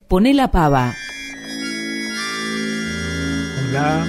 Poné la pava. Hola.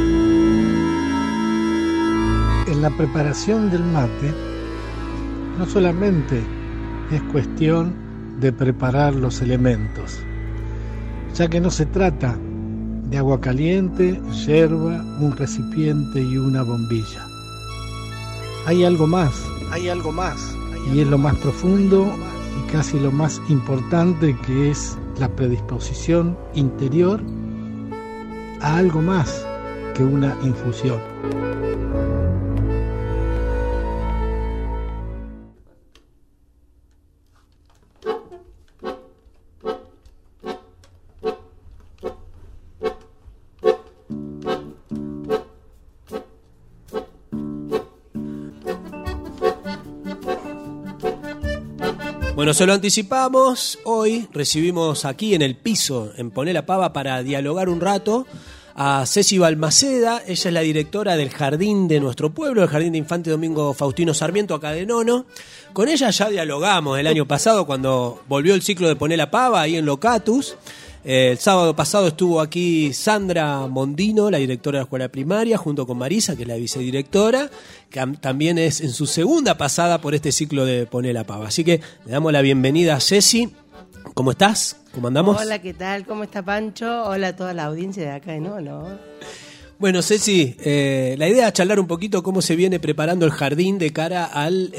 En la preparación del mate, no solamente es cuestión de preparar los elementos, ya que no se trata de agua caliente, yerba, un recipiente y una bombilla. Hay algo más, y es lo más profundo y casi lo más importante, que es la predisposición interior a algo más que una infusión. Bueno, se lo anticipamos, hoy recibimos aquí en el piso, en Poné la Pava, para dialogar un rato a Ceci Balmaceda. Ella es la directora del jardín de nuestro pueblo, el Jardín de Infante Domingo Faustino Sarmiento, acá de Nono. Con ella ya dialogamos el año pasado cuando volvió el ciclo de Poné la Pava ahí en Locatus. El sábado pasado estuvo aquí Sandra Mondino, la directora de la escuela primaria, junto con Marisa, que es la vicedirectora, que también es en su segunda pasada por este ciclo de Poné la Pava. Así que le damos la bienvenida a Ceci. ¿Cómo estás? ¿Cómo andamos? Hola, ¿qué tal? ¿Cómo está Pancho? Hola a toda la audiencia de acá de Nono. Bueno, Ceci, la idea es charlar un poquito cómo se viene preparando el jardín de cara al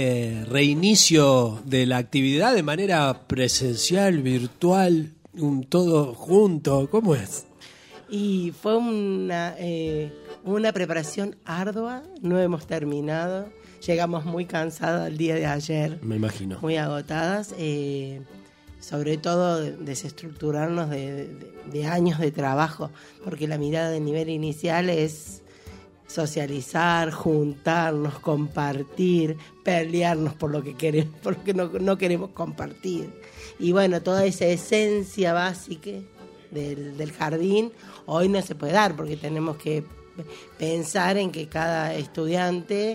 reinicio de la actividad de manera presencial, virtual, todo junto. ¿Cómo es? Y fue una preparación ardua, no hemos terminado, llegamos muy cansados el día de ayer. Me imagino. Muy agotadas, sobre todo desestructurarnos de años de trabajo, porque la mirada de nivel inicial es socializar, juntarnos, compartir, pelearnos por lo que queremos, por lo que no queremos compartir. Y bueno, toda esa esencia básica del jardín hoy no se puede dar, porque tenemos que pensar en que cada estudiante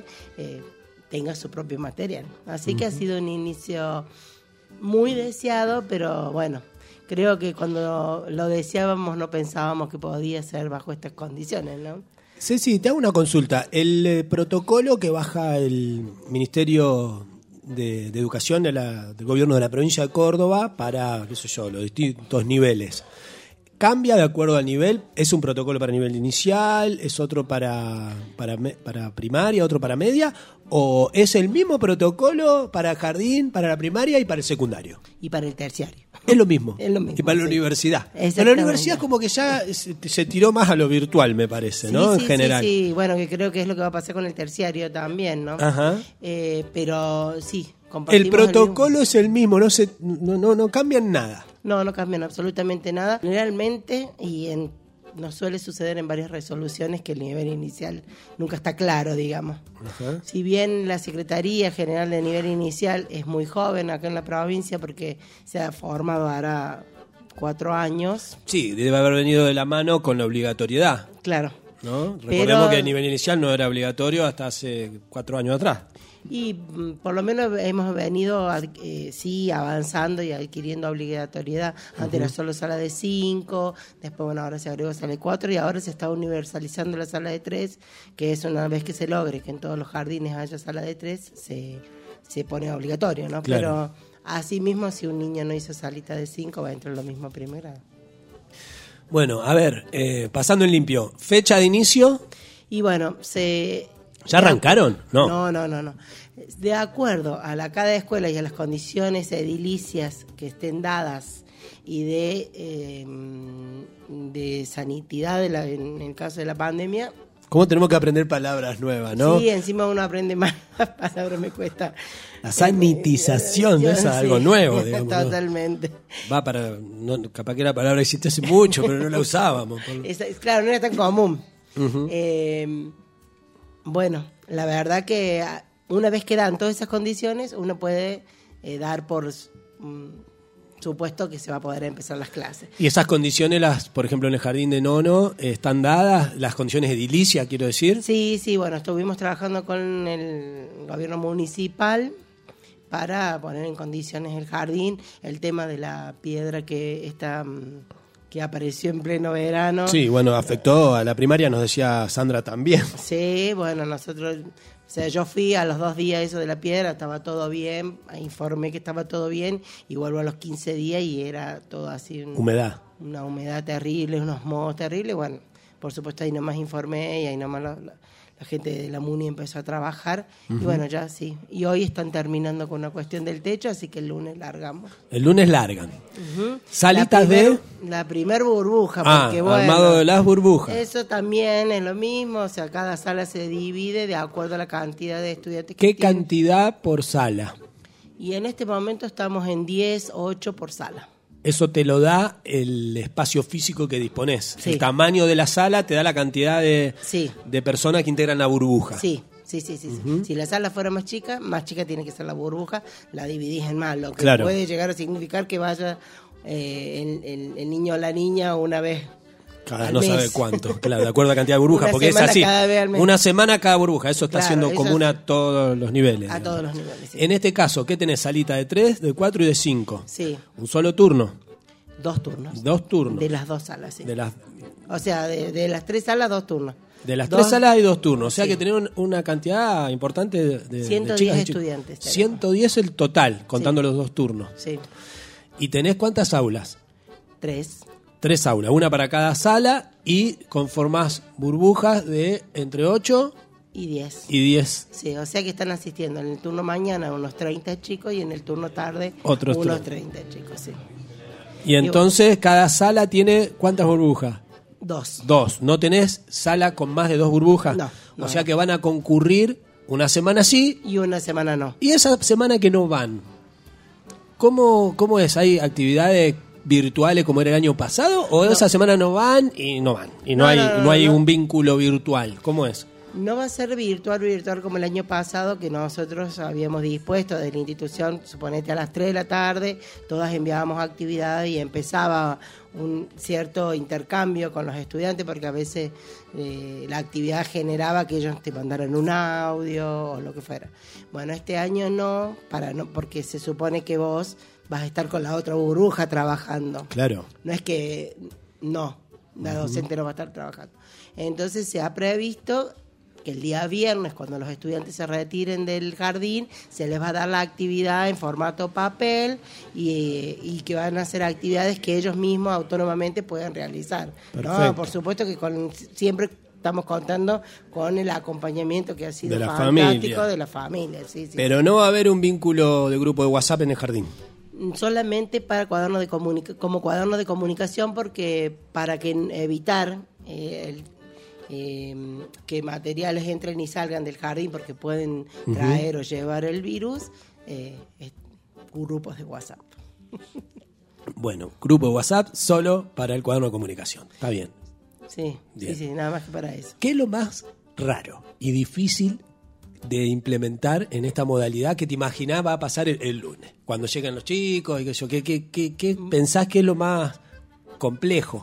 tenga su propio material. Así que ha sido un inicio muy deseado, pero bueno, creo que cuando lo deseábamos no pensábamos que podía ser bajo estas condiciones, ¿no? Ceci, te hago una consulta. El protocolo que baja el Ministerio de Educación del Gobierno de la provincia de Córdoba para, qué sé yo, los distintos niveles, ¿cambia de acuerdo al nivel? ¿Es un protocolo para nivel inicial? ¿Es otro para primaria, otro para media? ¿O es el mismo protocolo para jardín, para la primaria y para el secundario? Y para el terciario. Es lo mismo. Es lo mismo. Y para la universidad. Para la universidad como que ya se tiró más a lo virtual, me parece, ¿no? Sí, en general. Sí, bueno, que creo que es lo que va a pasar con el terciario también, ¿no? Ajá. Pero sí, compartimos el protocolo es el mismo, no cambian nada. No cambian absolutamente nada. Generalmente, nos suele suceder en varias resoluciones que el nivel inicial nunca está claro, digamos. Ajá. Si bien la Secretaría General de Nivel Inicial es muy joven acá en la provincia, porque se ha formado hará 4 años. Sí, debe haber venido de la mano con la obligatoriedad. Claro. ¿No? Recordemos que el nivel inicial no era obligatorio hasta hace 4 años atrás. Y por lo menos hemos venido sí avanzando y adquiriendo obligatoriedad. Antes era solo sala de 5, después bueno, ahora se agregó sala de 4 y ahora se está universalizando la sala de 3, que es una vez que se logre que en todos los jardines haya sala de 3, se pone obligatorio, ¿no? Claro. Pero así mismo, si un niño no hizo salita de 5, va a entrar lo mismo primero. Bueno, a ver, pasando en limpio, fecha de inicio. Y bueno, ¿ya arrancaron? No. De acuerdo a cada escuela y a las condiciones edilicias que estén dadas y de sanidad en el caso de la pandemia. ¿Cómo tenemos que aprender palabras nuevas, no? Sí, encima uno aprende más palabras, me cuesta. La sanitización, ¿no? Es algo nuevo, digamos. Totalmente. Va para, capaz que la palabra existe hace mucho, pero no la usábamos. Claro, no era tan común. Uh-huh. Bueno, la verdad que una vez que dan todas esas condiciones, uno puede dar por supuesto que se va a poder empezar las clases. ¿Y esas condiciones, por ejemplo, en el jardín de Nono, están dadas? ¿Las condiciones edilicias, quiero decir? Sí, bueno, estuvimos trabajando con el gobierno municipal para poner en condiciones el jardín. El tema de la piedra que apareció en pleno verano. Sí, bueno, afectó a la primaria, nos decía Sandra también. Sí, bueno, nosotros, o sea, yo fui a los 2 días eso de la piedra, estaba todo bien, informé que estaba todo bien, y vuelvo a los 15 días y era todo así. Humedad. Una humedad terrible, unos mohos terribles. Bueno, por supuesto ahí nomás informé y ahí nomás la gente de la MUNI empezó a trabajar. Y bueno, ya sí. Y hoy están terminando con una cuestión del techo, así que el lunes largamos. El lunes largan. Salitas la primer burbuja. Porque, armado de las burbujas. Eso también es lo mismo. O sea, cada sala se divide de acuerdo a la cantidad de estudiantes que ¿Qué tienen. cantidad por sala? Y en este momento estamos en 10, 8 por sala. Eso te lo da el espacio físico que disponés. Sí. El tamaño de la sala te da la cantidad de personas que integran la burbuja. Sí. Si la sala fuera más chica tiene que ser la burbuja, la dividís en más, lo que puede llegar a significar que vaya el niño o la niña una vez no mes. Sabe cuánto, claro, de acuerdo a la cantidad de burbujas, porque es así, una semana cada burbuja, eso está siendo común a todos los niveles. A todos los niveles, sí. En este caso, ¿qué tenés? Salita de 3, de 4 y de 5. Sí. ¿Un solo turno? 2 turnos. 2 turnos. De las 2 salas, sí. O sea, de las 3 salas, 2 turnos. De las 3 salas hay 2 turnos, o sea que tenés una cantidad importante de 110 chicas estudiantes. 110 el total, contando los 2 turnos. Sí. ¿Y tenés cuántas aulas? 3. 3 aulas, una para cada sala, y conformás burbujas de entre 8 y 10. Y 10. Sí, o sea que están asistiendo en el turno mañana unos 30 chicos y en el turno tarde otros unos 30 chicos, sí. Y entonces cada sala tiene ¿cuántas burbujas? 2. 2. ¿No tenés sala con más de 2 burbujas? No. O sea que van a concurrir una semana sí. Y una semana no. Y esa semana que no van, ¿cómo es? ¿Hay actividades virtuales como era el año pasado? ¿O esa semana no van? Y no hay un vínculo virtual. ¿Cómo es? No va a ser virtual como el año pasado, que nosotros habíamos dispuesto de la institución, suponete a las 3 de la tarde, todas enviábamos actividades y empezaba un cierto intercambio con los estudiantes, porque a veces la actividad generaba que ellos te mandaran un audio o lo que fuera. Bueno, este año no, porque se supone que vos vas a estar con la otra burbuja trabajando. Claro. No es que la docente no va a estar trabajando. Entonces se ha previsto que el día viernes, cuando los estudiantes se retiren del jardín, se les va a dar la actividad en formato papel y que van a hacer actividades que ellos mismos autónomamente pueden realizar. No, por supuesto que siempre estamos contando con el acompañamiento que ha sido fantástico de la familia. Sí. Pero no va a haber un vínculo de grupo de WhatsApp en el jardín. Solamente para como cuaderno de comunicación, porque para evitar que materiales entren y salgan del jardín porque pueden traer o llevar el virus, grupos de WhatsApp. Bueno, grupo de WhatsApp solo para el cuaderno de comunicación. Está bien. Sí, nada más que para eso. ¿Qué es lo más raro y difícil de implementar en esta modalidad que te imaginás va a pasar el lunes? Cuando llegan los chicos, ¿qué pensás que es lo más complejo?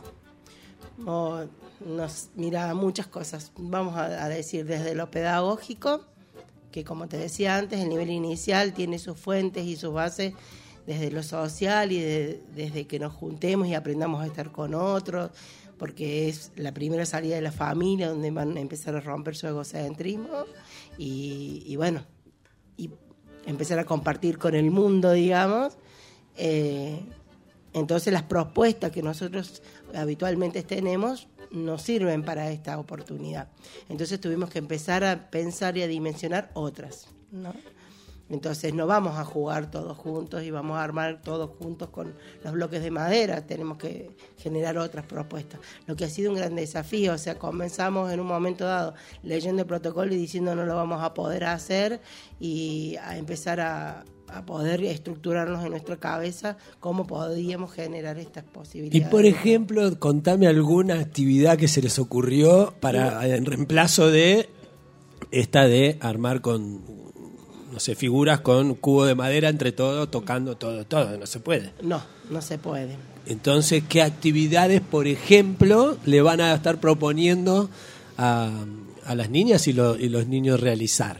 Mira, muchas cosas. Vamos a decir desde lo pedagógico, que como te decía antes, el nivel inicial tiene sus fuentes y sus bases desde lo social y desde que nos juntemos y aprendamos a estar con otros, porque es la primera salida de la familia donde van a empezar a romper su egocentrismo y empezar a compartir con el mundo, digamos. Entonces las propuestas que nosotros habitualmente tenemos nos sirven para esta oportunidad. Entonces tuvimos que empezar a pensar y a dimensionar otras, ¿no? Entonces no vamos a jugar todos juntos y vamos a armar todos juntos con los bloques de madera, tenemos que generar otras propuestas. Lo que ha sido un gran desafío, o sea, comenzamos en un momento dado leyendo el protocolo y diciendo no lo vamos a poder hacer, y a empezar a poder estructurarnos en nuestra cabeza cómo podíamos generar estas posibilidades. Y por ejemplo, contame alguna actividad que se les ocurrió en reemplazo de esta de armar con, no sé, figuras con cubo de madera entre todos, tocando todo, no se puede. No se puede. Entonces, ¿qué actividades, por ejemplo, le van a estar proponiendo a las niñas y los niños realizar?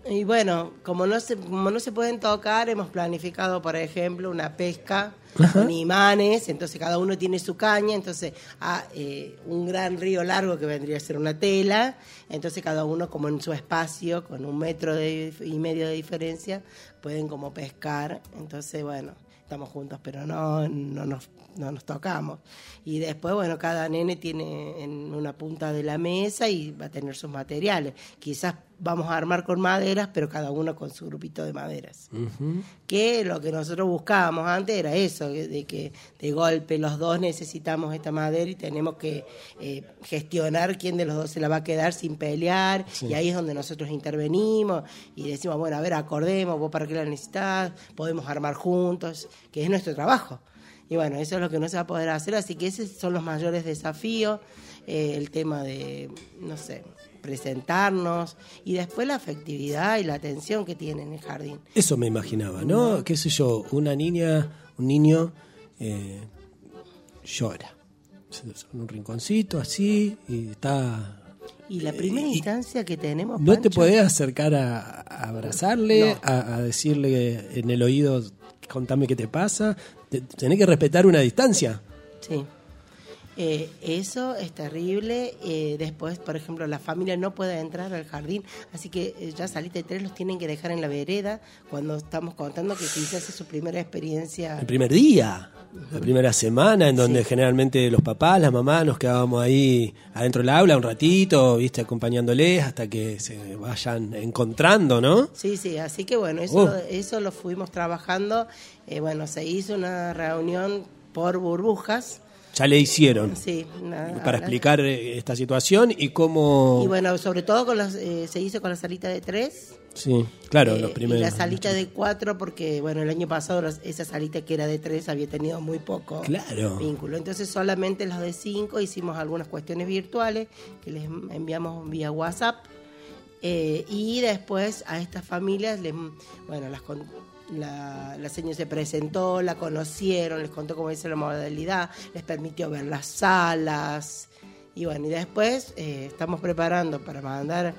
Y bueno, como no se pueden tocar, hemos planificado, por ejemplo, una pesca con imanes, entonces cada uno tiene su caña, entonces un gran río largo que vendría a ser una tela, entonces cada uno como en su espacio, con 1,5 metros de diferencia, pueden como pescar, entonces bueno, estamos juntos, pero no nos tocamos. Y después, bueno, cada nene tiene en una punta de la mesa y va a tener sus materiales. Quizás vamos a armar con maderas, pero cada uno con su grupito de maderas. Uh-huh. Que lo que nosotros buscábamos antes era eso, de que de golpe los dos necesitamos esta madera y tenemos que gestionar quién de los dos se la va a quedar sin pelear. Sí. Y ahí es donde nosotros intervenimos y decimos, bueno, a ver, acordemos, vos para qué la necesitás, podemos armar juntos, que es nuestro trabajo. Y bueno, eso es lo que no se va a poder hacer, así que esos son los mayores desafíos, el tema de, no sé, presentarnos y después la afectividad y la atención que tiene en el jardín. Eso me imaginaba, ¿no? Qué sé yo, una niña, un niño llora en un rinconcito así y está... Y la primera instancia que tenemos, ¿no, Pancho? ¿Te podés acercar a abrazarle, no. a decirle en el oído, contame qué te pasa? Tenés que respetar una distancia. Sí. Eso es terrible. Después, por ejemplo, la familia no puede entrar al jardín, así que ya salita de 3 los tienen que dejar en la vereda cuando estamos contando que quizás es su primera experiencia. El primer día, la primera semana, en donde generalmente los papás, las mamás nos quedábamos ahí adentro del aula un ratito, viste, acompañándoles hasta que se vayan encontrando, ¿no? Sí, así que bueno, eso lo fuimos trabajando. Bueno, se hizo una reunión por burbujas. Ya le hicieron. Sí. Para explicar esta situación y cómo... Y bueno, sobre todo se hizo con la salita de 3. Sí, claro, los primeros. Y la salita de 4, porque bueno, el año pasado esa salita que era de 3 había tenido muy poco vínculo. Entonces solamente los de 5 hicimos algunas cuestiones virtuales que les enviamos vía WhatsApp. Y después a estas familias, la señora se presentó, la conocieron, les contó cómo es la modalidad, les permitió ver las salas. Y bueno, y después estamos preparando para mandar...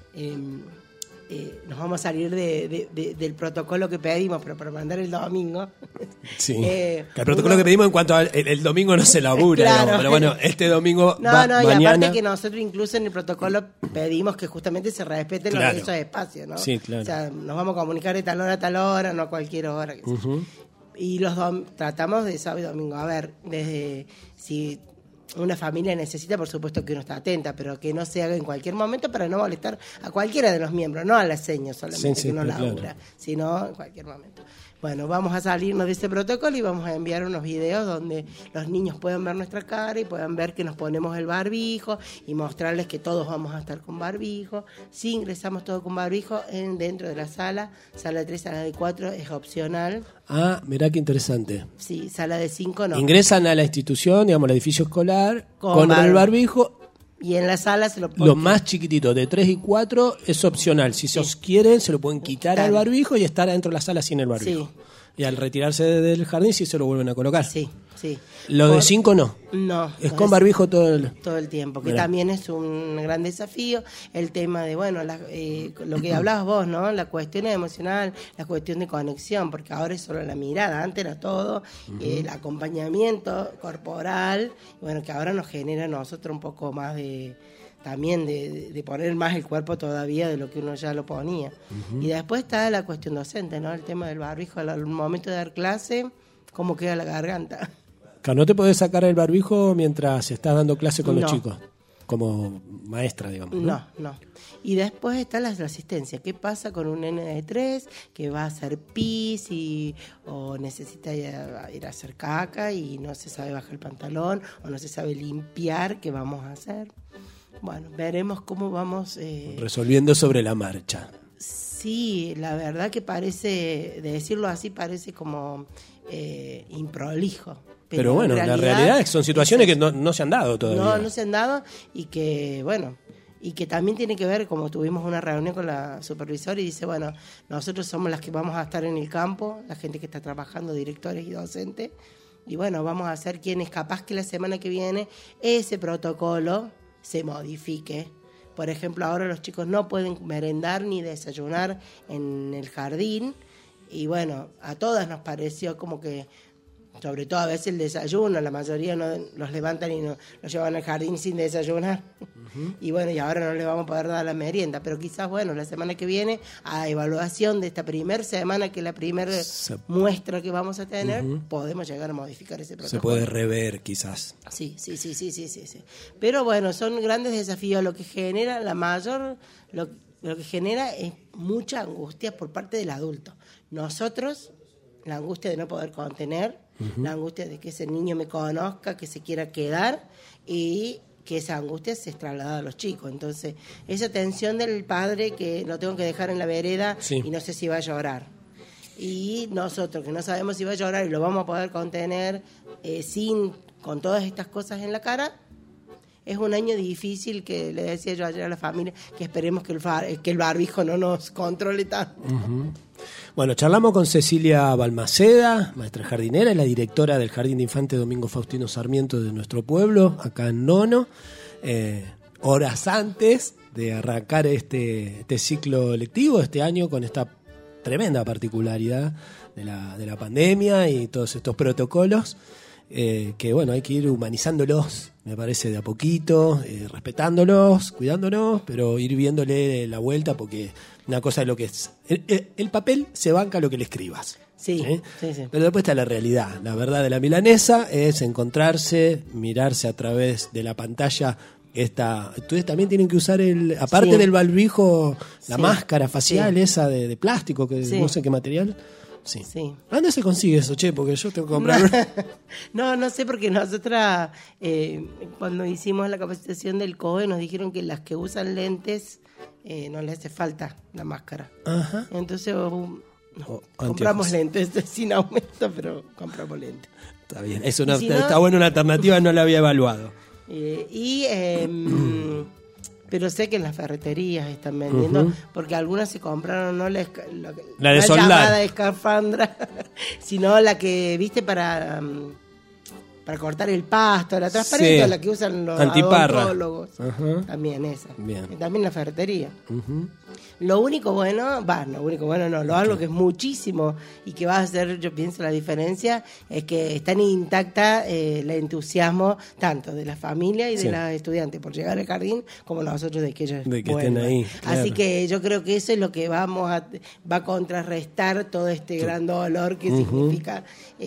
nos vamos a salir del protocolo que pedimos, pero para mandar el domingo. Sí, el protocolo que pedimos en cuanto al el domingo no se labura, claro. Digamos, pero bueno, este domingo mañana... y aparte que nosotros incluso en el protocolo pedimos que justamente se respeten esos espacios, ¿no? Sí, claro. O sea, nos vamos a comunicar de tal hora a tal hora, no a cualquier hora. Y tratamos de sábado y domingo. A ver, desde si... una familia necesita, por supuesto, que uno está atenta, pero que no se haga en cualquier momento para no molestar a cualquiera de los miembros, no a la seño solamente, que no labura, sino en cualquier momento. Bueno, vamos a salirnos de ese protocolo y vamos a enviar unos videos donde los niños puedan ver nuestra cara y puedan ver que nos ponemos el barbijo y mostrarles que todos vamos a estar con barbijo. Si ingresamos todos con barbijo dentro de la sala de 3, sala de 4 es opcional. Ah, mirá qué interesante. Sí, sala de 5 no. Ingresan a la institución, digamos, al edificio escolar, con el barbijo. Y en la sala se lo ponen. Lo más chiquitito, de 3 y 4, es opcional. Si se os quieren, se lo pueden quitar al barbijo y estar adentro de la sala sin el barbijo. Sí. Y al retirarse del jardín sí se lo vuelven a colocar. Sí. Lo de 5 no. No. Es con barbijo todo el tiempo, que también es un gran desafío. El tema de, bueno, lo que hablabas vos, ¿no? La cuestión emocional, la cuestión de conexión, porque ahora es solo la mirada, antes era todo, el acompañamiento corporal, bueno, que ahora nos genera a nosotros un poco más de poner más el cuerpo todavía de lo que uno ya lo ponía. Y después está la cuestión docente, ¿no? El tema del barbijo, al momento de dar clase, cómo queda la garganta. ¿No te podés sacar el barbijo mientras estás dando clase con los chicos? Como maestra, digamos. No. Y después está la asistencia. ¿Qué pasa con un nene de 3 que va a hacer pis o necesita ir a hacer caca y no se sabe bajar el pantalón o no se sabe limpiar? ¿Qué vamos a hacer? Bueno, veremos cómo vamos... resolviendo sobre la marcha. Sí, la verdad que parece, de decirlo así, parece como improlijo. Pero bueno, la realidad es que son situaciones que no se han dado todavía. No se han dado y que, bueno, y que también tiene que ver, como tuvimos una reunión con la supervisora y dice, bueno, nosotros somos las que vamos a estar en el campo, la gente que está trabajando, directores y docentes, y bueno, vamos a ser quienes capaz que la semana que viene ese protocolo se modifique Por ejemplo, ahora los chicos no pueden merendar ni desayunar en el jardín. Y bueno, a todas nos pareció como que, sobre todo a veces el desayuno, la mayoría no los levantan y no, los llevan al jardín sin desayunar. Y bueno, y ahora no les vamos a poder dar la merienda, pero quizás, bueno, la semana que viene, a evaluación de esta primera semana, que es la primera muestra que vamos a tener, podemos llegar a modificar ese protocolo. Se puede rever, quizás. Sí. Pero bueno, son grandes desafíos. Lo que genera lo que genera es mucha angustia por parte del adulto. Nosotros, la angustia de no poder contener, la angustia de que ese niño me conozca, que se quiera quedar, y que esa angustia se traslada a los chicos. Entonces, esa tensión del padre que lo tengo que dejar en la vereda y no sé si va a llorar. Y nosotros que no sabemos si va a llorar y lo vamos a poder contener con todas estas cosas en la cara. Es un año difícil, que le decía yo ayer a la familia que esperemos que el barbijo no nos controle tanto. Bueno, charlamos con Cecilia Balmaceda, maestra jardinera y la directora del Jardín de Infantes Domingo Faustino Sarmiento de nuestro pueblo, acá en Nono, horas antes de arrancar este ciclo lectivo este año, con esta tremenda particularidad de la pandemia y todos estos protocolos. Que bueno, hay que ir humanizándolos, me parece, de a poquito, respetándolos, cuidándonos, pero ir viéndole la vuelta, porque una cosa es lo que es el papel se banca lo que le escribas. Sí. Pero después está la realidad. La verdad de la milanesa es encontrarse, mirarse a través de la pantalla. Ustedes también tienen que usar aparte del barbijo, la máscara facial esa de plástico, que no sé qué material. Sí. ¿Dónde se consigue eso, che? Porque yo tengo que comprar. No sé, porque nosotras cuando hicimos la capacitación del COE nos dijeron que las que usan lentes no les hace falta la máscara. Ajá. Entonces compramos lentes sin aumento, pero compramos lentes. Está bien, está buena una alternativa, no la había evaluado. Pero sé que en las ferreterías están vendiendo, porque algunas se compraron no la de soldar, llamada escafandra, sino la que, viste, para cortar el pasto, la transparente, la que usan los odontólogos. También esa. Bien. También la ferretería. Lo único bueno, algo que es muchísimo y que va a hacer, yo pienso, la diferencia, es que está intacta el entusiasmo tanto de la familia y de los estudiantes por llegar al jardín, como nosotros de que ellos estén ahí. Claro. Así que yo creo que eso es lo que va a contrarrestar todo este gran dolor que significa.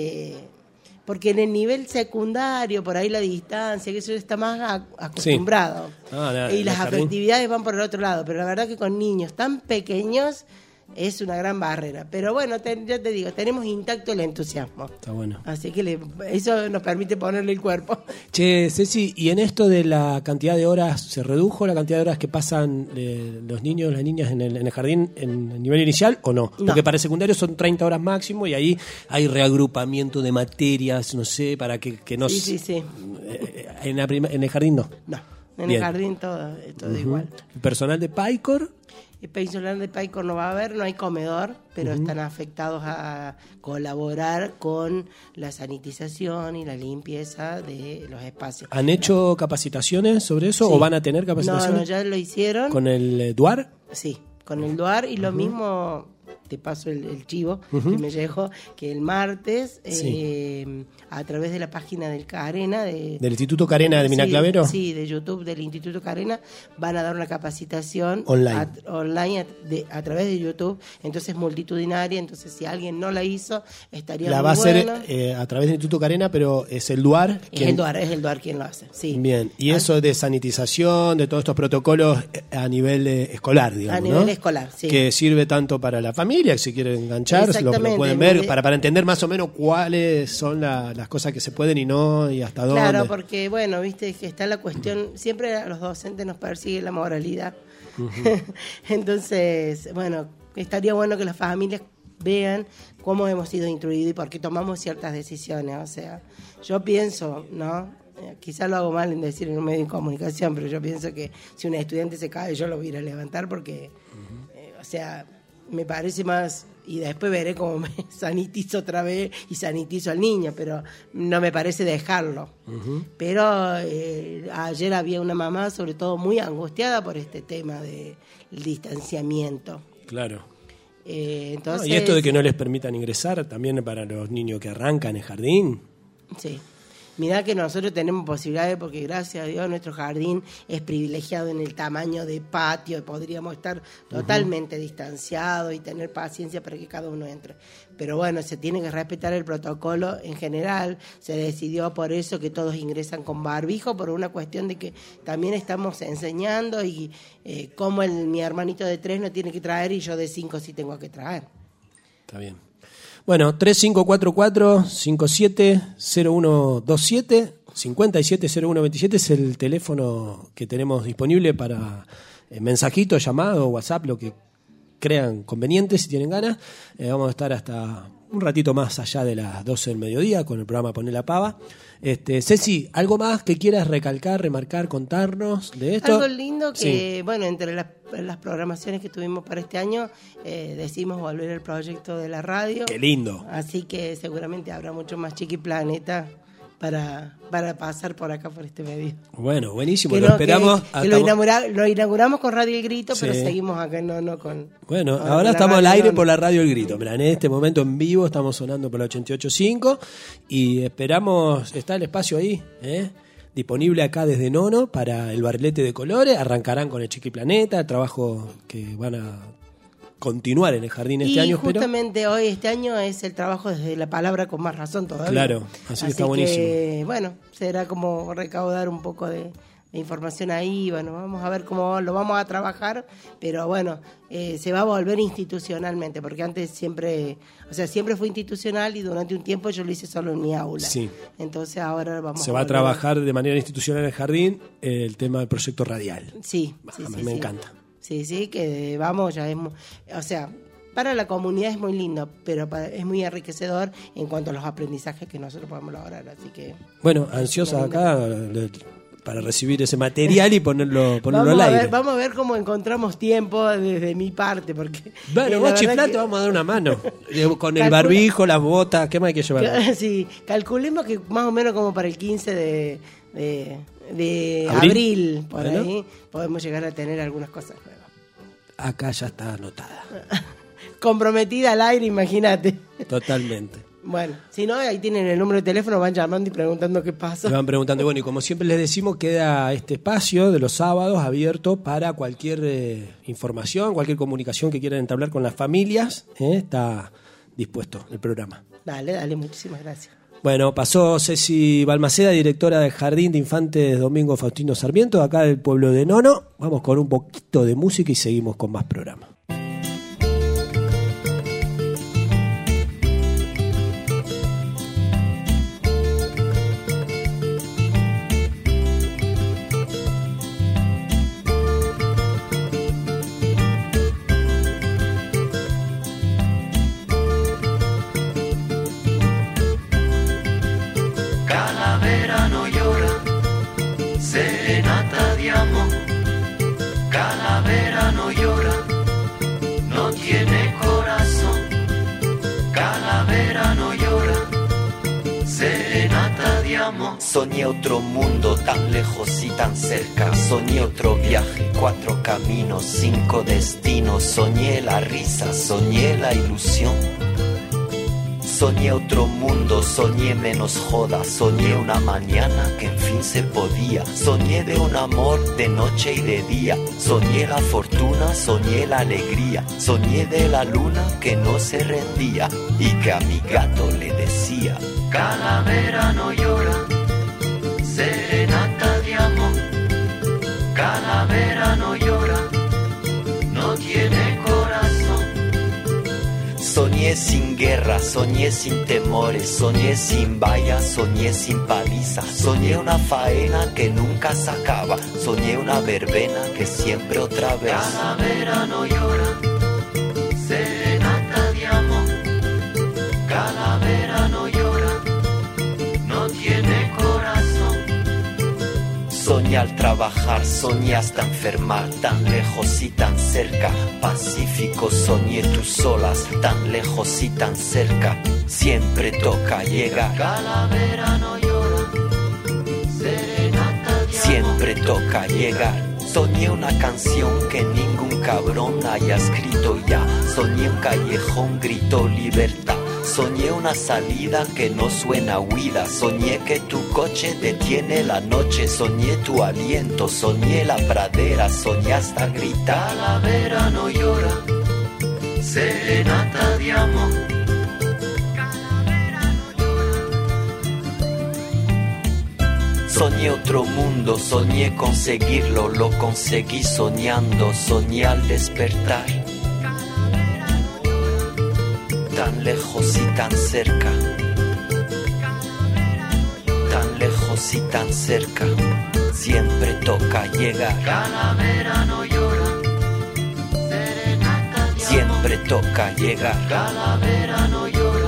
Porque en el nivel secundario, por ahí la distancia, que eso está más acostumbrado. Y las afectividades van por el otro lado. Pero la verdad que con niños tan pequeños es una gran barrera. Pero bueno, ya te digo, tenemos intacto el entusiasmo. Está bueno. Así que eso nos permite ponerle el cuerpo. Che, Ceci, ¿y en esto de la cantidad de horas, se redujo la cantidad de horas que pasan los niños, las niñas en el jardín en el nivel inicial o no? Porque para el secundario son 30 horas máximo y ahí hay reagrupamiento de materias, no sé, para que no... Sí. En el jardín no. No, en el jardín todo igual. ¿El personal de PAICOR? El personal de PAICOR no va a haber, no hay comedor, pero están afectados a colaborar con la sanitización y la limpieza de los espacios. ¿Han hecho capacitaciones sobre eso o van a tener capacitaciones? No, ya lo hicieron. ¿Con el DUAR? Sí, con el DUAR y lo mismo, te paso el chivo que me llegó, que el martes, a través de la página del Carena. ¿Del Instituto Carena de Minaclavero? Sí, de YouTube del Instituto Carena, van a dar una capacitación online a través de YouTube, entonces multitudinaria, entonces si alguien no la hizo, estaría la muy va a hacer bueno. A través del Instituto Carena, pero es el DUAR. Es el DUAR quien lo hace, sí. Bien, y eso de sanitización, de todos estos protocolos a nivel escolar, digamos, a nivel escolar, sí. Que sirve tanto para la familia, que si quieren enganchar, lo pueden ver, para entender más o menos cuáles son las cosas que se pueden y no, y hasta dónde. Claro, porque, bueno, viste que está la cuestión, siempre a los docentes nos persigue la moralidad. Entonces, bueno, estaría bueno que las familias vean cómo hemos sido instruidos y por qué tomamos ciertas decisiones. O sea, yo pienso, ¿no? Quizás lo hago mal en decir en un medio de comunicación, pero yo pienso que si un estudiante se cae, yo lo voy a ir a levantar porque, o sea, me parece más, y después veré cómo me sanitizo otra vez y sanitizo al niño, pero no me parece dejarlo. Pero ayer había una mamá sobre todo muy angustiada por este tema del distanciamiento. Claro. Entonces, y esto de que no les permitan ingresar también para los niños que arrancan en jardín. Sí. Mirá que nosotros tenemos posibilidades porque gracias a Dios nuestro jardín es privilegiado en el tamaño de patio, podríamos estar totalmente distanciados y tener paciencia para que cada uno entre. Pero bueno, se tiene que respetar el protocolo en general, se decidió por eso que todos ingresan con barbijo, por una cuestión de que también estamos enseñando y como mi hermanito de 3 no tiene que traer y yo de 5 sí tengo que traer. Está bien. Bueno, 3544-570127, 570127 es el teléfono que tenemos disponible para mensajitos, llamados, WhatsApp, lo que crean conveniente si tienen ganas. Vamos a estar hasta un ratito más allá de las 12 del mediodía con el programa Poné la Pava. Ceci, ¿algo más que quieras recalcar, remarcar, contarnos de esto? Algo lindo que, Sí. bueno, entre las programaciones que tuvimos para este año, decidimos volver al proyecto de la radio. ¡Qué lindo! Así que seguramente habrá mucho más Chiqui Planeta para pasar por acá, por este medio. Bueno, buenísimo, Que lo no, esperamos. que lo inauguramos con Radio El Grito, pero Sí. seguimos acá, no con... Bueno, con ahora la estamos al radio, aire no. por la radio El Grito. Mirá, en este momento en vivo estamos sonando por la 88.5 y esperamos, está el espacio ahí, disponible acá desde Nono para el barrilete de colores. Arrancarán con el Chiqui Planeta, el trabajo que van a continuar en el jardín este año, espero. Justamente hoy, este año, es el trabajo desde la palabra con más razón todavía. Claro, así que está buenísimo. Bueno, será como recaudar un poco de información ahí. Bueno, vamos a ver cómo lo vamos a trabajar, pero bueno, se va a volver institucionalmente, porque antes siempre fue institucional y durante un tiempo yo lo hice solo en mi aula. Sí. Entonces ahora vamos Se va a volver trabajar de manera institucional en el jardín el tema del proyecto radial. Sí, Me encanta. Sí, que vamos, para la comunidad es muy lindo, pero es muy enriquecedor en cuanto a los aprendizajes que nosotros podemos lograr, así que... Bueno, ansiosa acá para recibir ese material y ponerlo al aire. Vamos a ver cómo encontramos tiempo desde mi parte, porque... Bueno, vos chiflate, vamos a dar una mano. Con el barbijo, las botas, ¿qué más hay que llevar? Sí, calculemos que más o menos como para el 15 de ¿Abril? por Bueno. ahí, podemos llegar a tener algunas cosas nuevas. Acá ya está anotada. Comprometida al aire, imagínate. Totalmente. Bueno, si no, ahí tienen el número de teléfono, van llamando y preguntando qué pasa. Me van preguntando, bueno, y como siempre les decimos, queda este espacio de los sábados abierto para cualquier información, cualquier comunicación que quieran entablar con las familias. Está dispuesto el programa. Dale, muchísimas gracias. Bueno, pasó Ceci Balmaceda, directora del Jardín de Infantes Domingo Faustino Sarmiento, acá del pueblo de Nono. Vamos con un poquito de música y seguimos con más programa. Calavera no llora, serenata de amor. Calavera no llora, no tiene corazón. Calavera no llora, serenata de amor. Soñé otro mundo tan lejos y tan cerca. Soñé otro viaje, 4 caminos, 5 destinos. Soñé la risa, soñé la ilusión. Soñé otro mundo, soñé menos joda. Soñé una mañana que en fin se podía. Soñé de un amor de noche y de día. Soñé la fortuna, soñé la alegría. Soñé de la luna que no se rendía y que a mi gato le decía: Calavera no llora, serenata de amor. Calavera no llora, no tiene corazón. Soñé sin guerra, soñé sin temores, soñé sin vallas, soñé sin paliza. Soñé una faena que nunca se acaba, soñé una verbena que siempre otra vez. Calavera no llora, serenata de amor. Calavera no llora, no tiene corazón. Soñé soñé al trabajar, soñé hasta enfermar, tan lejos y tan cerca. Pacífico, soñé tus olas, tan lejos y tan cerca. Siempre toca llegar. Calavera no llora, serenata de amor. Siempre toca llegar. Soñé una canción que ningún cabrón haya escrito ya. Soñé un callejón, grito libertad. Soñé una salida que no suena huida. Soñé que tu coche detiene la noche. Soñé tu aliento, soñé la pradera. Soñé hasta gritar. Calavera no llora, serenata de amor. Soñé otro mundo, soñé conseguirlo, lo conseguí soñando, soñé al despertar. Tan lejos y tan cerca, tan lejos y tan cerca, siempre toca llegar. Calavera no llora, serenata de amor. Siempre toca llegar. Calavera no llora.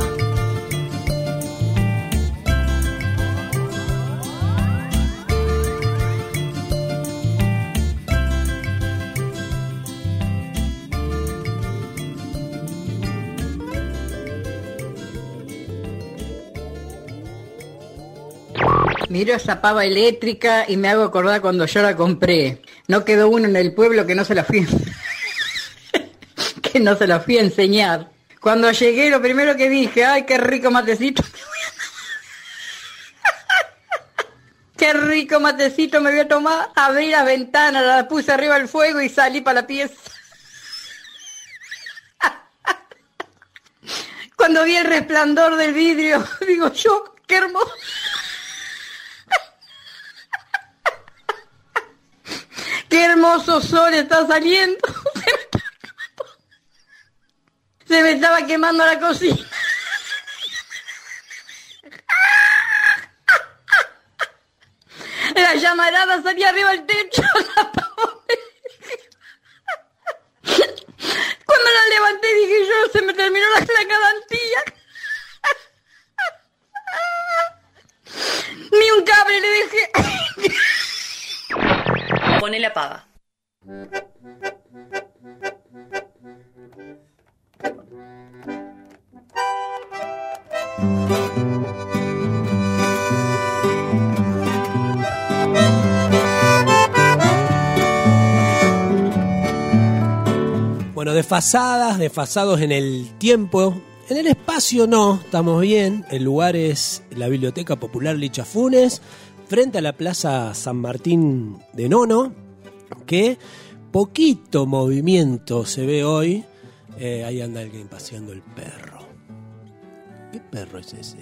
Miro esa pava eléctrica y me hago acordar cuando yo la compré. No quedó uno en el pueblo que no se la fui que no se la fui a enseñar. Cuando llegué, lo primero que dije, ¡ay, qué rico matecito! ¡Qué rico matecito me voy a tomar! Abrí la ventana, la puse arriba del fuego y salí para la pieza. Cuando vi el resplandor del vidrio, digo yo, ¡qué hermoso! ¡Qué hermoso sol está saliendo! Se me estaba quemando la cocina. La llamarada salía arriba del techo. Cuando la levanté dije yo, se me terminó la garantía. Ni un cable le dejé. Pone la pava. Bueno, desfasados en el tiempo. En el espacio no, estamos bien. El lugar es la Biblioteca Popular Licha Funes, frente a la Plaza San Martín de Nono, que poquito movimiento se ve hoy. Ahí anda alguien paseando el perro. ¿Qué perro es ese?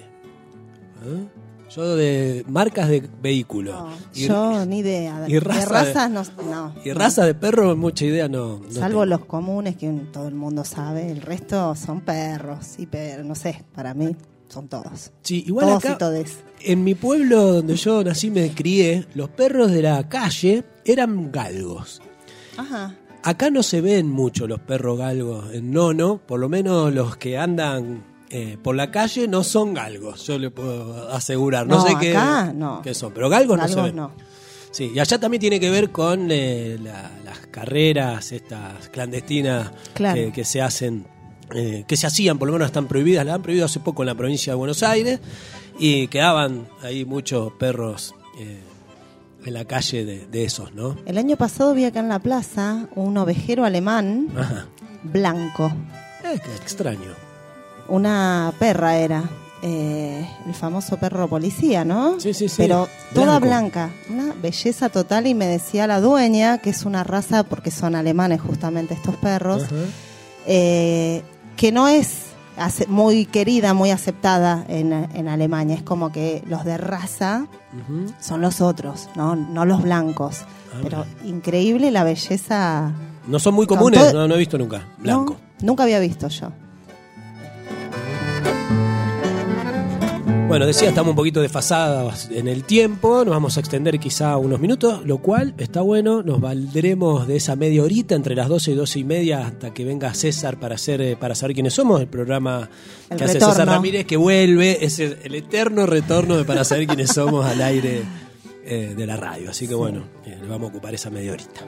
Yo de marcas de vehículos. No, yo ni idea. Y raza de razas no. Y raza de perro, mucha idea no Salvo tengo. los comunes que todo el mundo sabe. El resto son perros. Y no sé, para mí son todos. Sí, igual todos acá, y todes. en mi pueblo donde yo nací me crié, los perros de la calle eran galgos. Ajá. Acá no se ven mucho los perros galgos en Nono, por lo menos los que andan por la calle no son galgos, yo le puedo asegurar. No sé acá no. qué son, pero galgos no se Galgos ven. no. Sí, y allá también tiene que ver con las carreras estas clandestinas Claro. que se hacen, que se hacían, por lo menos están prohibidas, las han prohibido hace poco en la provincia de Buenos Aires, y quedaban ahí muchos perros en la calle de esos, ¿no? El año pasado vi acá en la plaza un ovejero alemán Ajá. blanco. Qué extraño. Una perra era. El famoso perro policía, ¿no? Sí. Pero toda Blanco. blanca, una belleza total. Y me decía la dueña que es una raza, porque son alemanes justamente estos perros, Ajá. que no es muy querida, muy aceptada en Alemania. Es como que los de raza Ujú. son los otros, no los blancos. Pero increíble la belleza. No son muy Con comunes, todo- no he visto nunca. Blanco. No, nunca había visto yo. Bueno, decía, estamos un poquito desfasados en el tiempo, nos vamos a extender quizá unos minutos, lo cual está bueno, nos valdremos de esa media horita entre las 12 y 12 y media hasta que venga César para saber quiénes somos, el programa El que hace retorno. César Ramírez, que vuelve, es el eterno retorno de Para Saber Quiénes Somos al aire de la radio. Así que bueno, le vamos a ocupar esa media horita.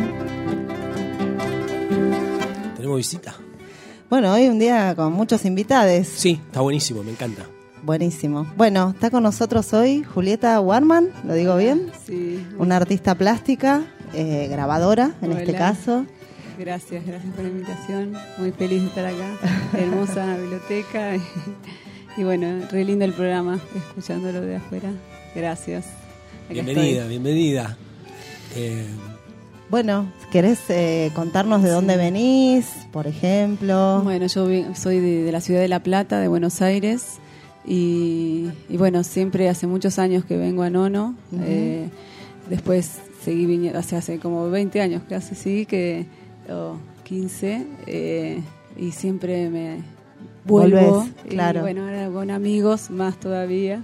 ¿Tenemos visita? Bueno, hoy un día con muchos invitados. Sí, está buenísimo, me encanta. Buenísimo. Bueno, está con nosotros hoy Julieta Warman, ¿lo digo bien? Sí. Una artista plástica, grabadora en Hola. este caso. Gracias por la invitación. Muy feliz de estar acá. Hermosa biblioteca. Y bueno, re lindo el programa, escuchándolo de afuera. Gracias. Acá Bienvenida. Bueno, ¿querés contarnos de dónde venís, por ejemplo? Bueno, yo soy de la ciudad de La Plata, de Buenos Aires. Y bueno, siempre hace muchos años que vengo a Nono. Después seguí viniendo, hace como 20 años casi, sí, 15. Y siempre me vuelvo. Volvés, claro. Y bueno, ahora con amigos más todavía.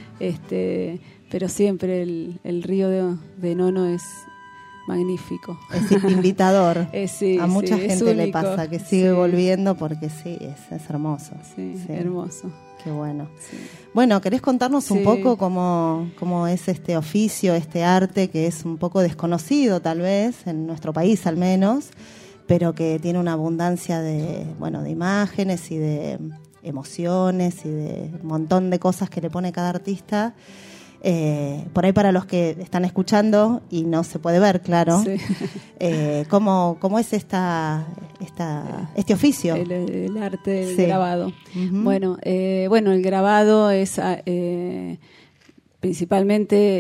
Pero siempre el río de Nono es magnífico. Es invitador. Sí, a mucha sí, gente es le único. pasa que sigue volviendo porque sí, es hermoso. Sí, hermoso. Qué bueno. Sí. Bueno, ¿querés contarnos un Sí. poco cómo es este oficio, este arte que es un poco desconocido tal vez, en nuestro país al menos, pero que tiene una abundancia de imágenes y de emociones y de un montón de cosas que le pone cada artista? Por ahí para los que están escuchando y no se puede ver, claro, Sí. ¿cómo es este oficio? El arte del Sí. grabado. Ujú. Bueno, el grabado es principalmente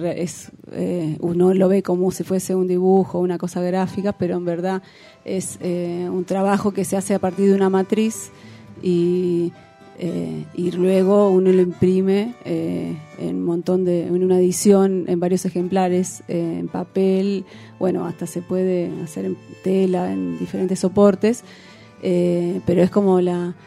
uno lo ve como si fuese un dibujo, una cosa gráfica, pero en verdad es un trabajo que se hace a partir de una matriz y luego uno lo imprime en una edición, en varios ejemplares, en papel, bueno, hasta se puede hacer en tela, en diferentes soportes, pero es como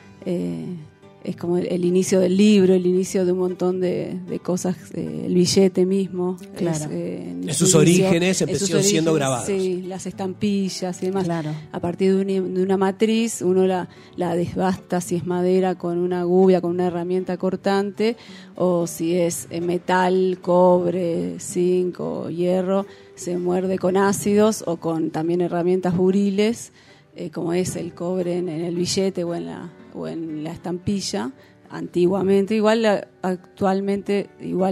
es como el inicio del libro, el inicio de un montón de cosas, el billete mismo. Claro. En sus orígenes empezó siendo grabados. Sí, las estampillas y demás. Claro. A partir de una matriz, uno la desbasta, si es madera, con una gubia, con una herramienta cortante, o si es metal, cobre, zinc o hierro, se muerde con ácidos o con también herramientas buriles, como es el cobre en el billete o en la estampilla, antiguamente. Actualmente,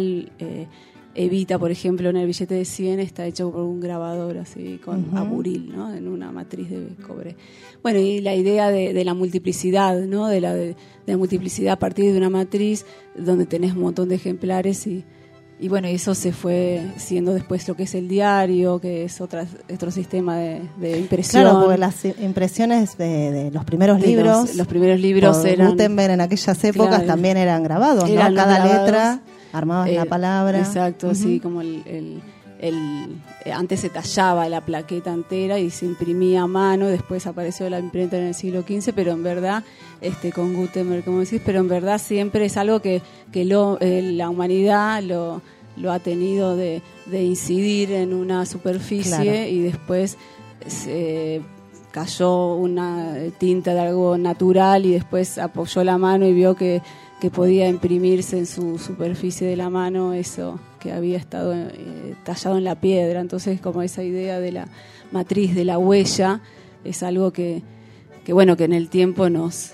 Evita, por ejemplo, en el billete de 100 está hecho por un grabador así, con aburil, ¿no? En una matriz de cobre. Bueno, y la idea de la multiplicidad, ¿no? De la multiplicidad a partir de una matriz donde tenés un montón de ejemplares y bueno, eso se fue siendo después lo que es el diario, que es otro sistema de impresión. Claro, porque las impresiones de los primeros libros, los primeros libros por eran Gutenberg en aquellas épocas, claro, también eran grabados, eran ¿no? Cada grabados. letra armabas la palabra. Exacto, sí, como antes se tallaba la plaqueta entera y se imprimía a mano, después apareció la imprenta en el siglo XV, pero en verdad, con Gutenberg, como decís, pero en verdad siempre es algo que la humanidad lo ha tenido de incidir en una superficie, claro, y después cayó una tinta de algo natural y después apoyó la mano y vio que podía imprimirse en su superficie de la mano eso que había estado tallado en la piedra. Entonces, como esa idea de la matriz, de la huella, es algo que en el tiempo nos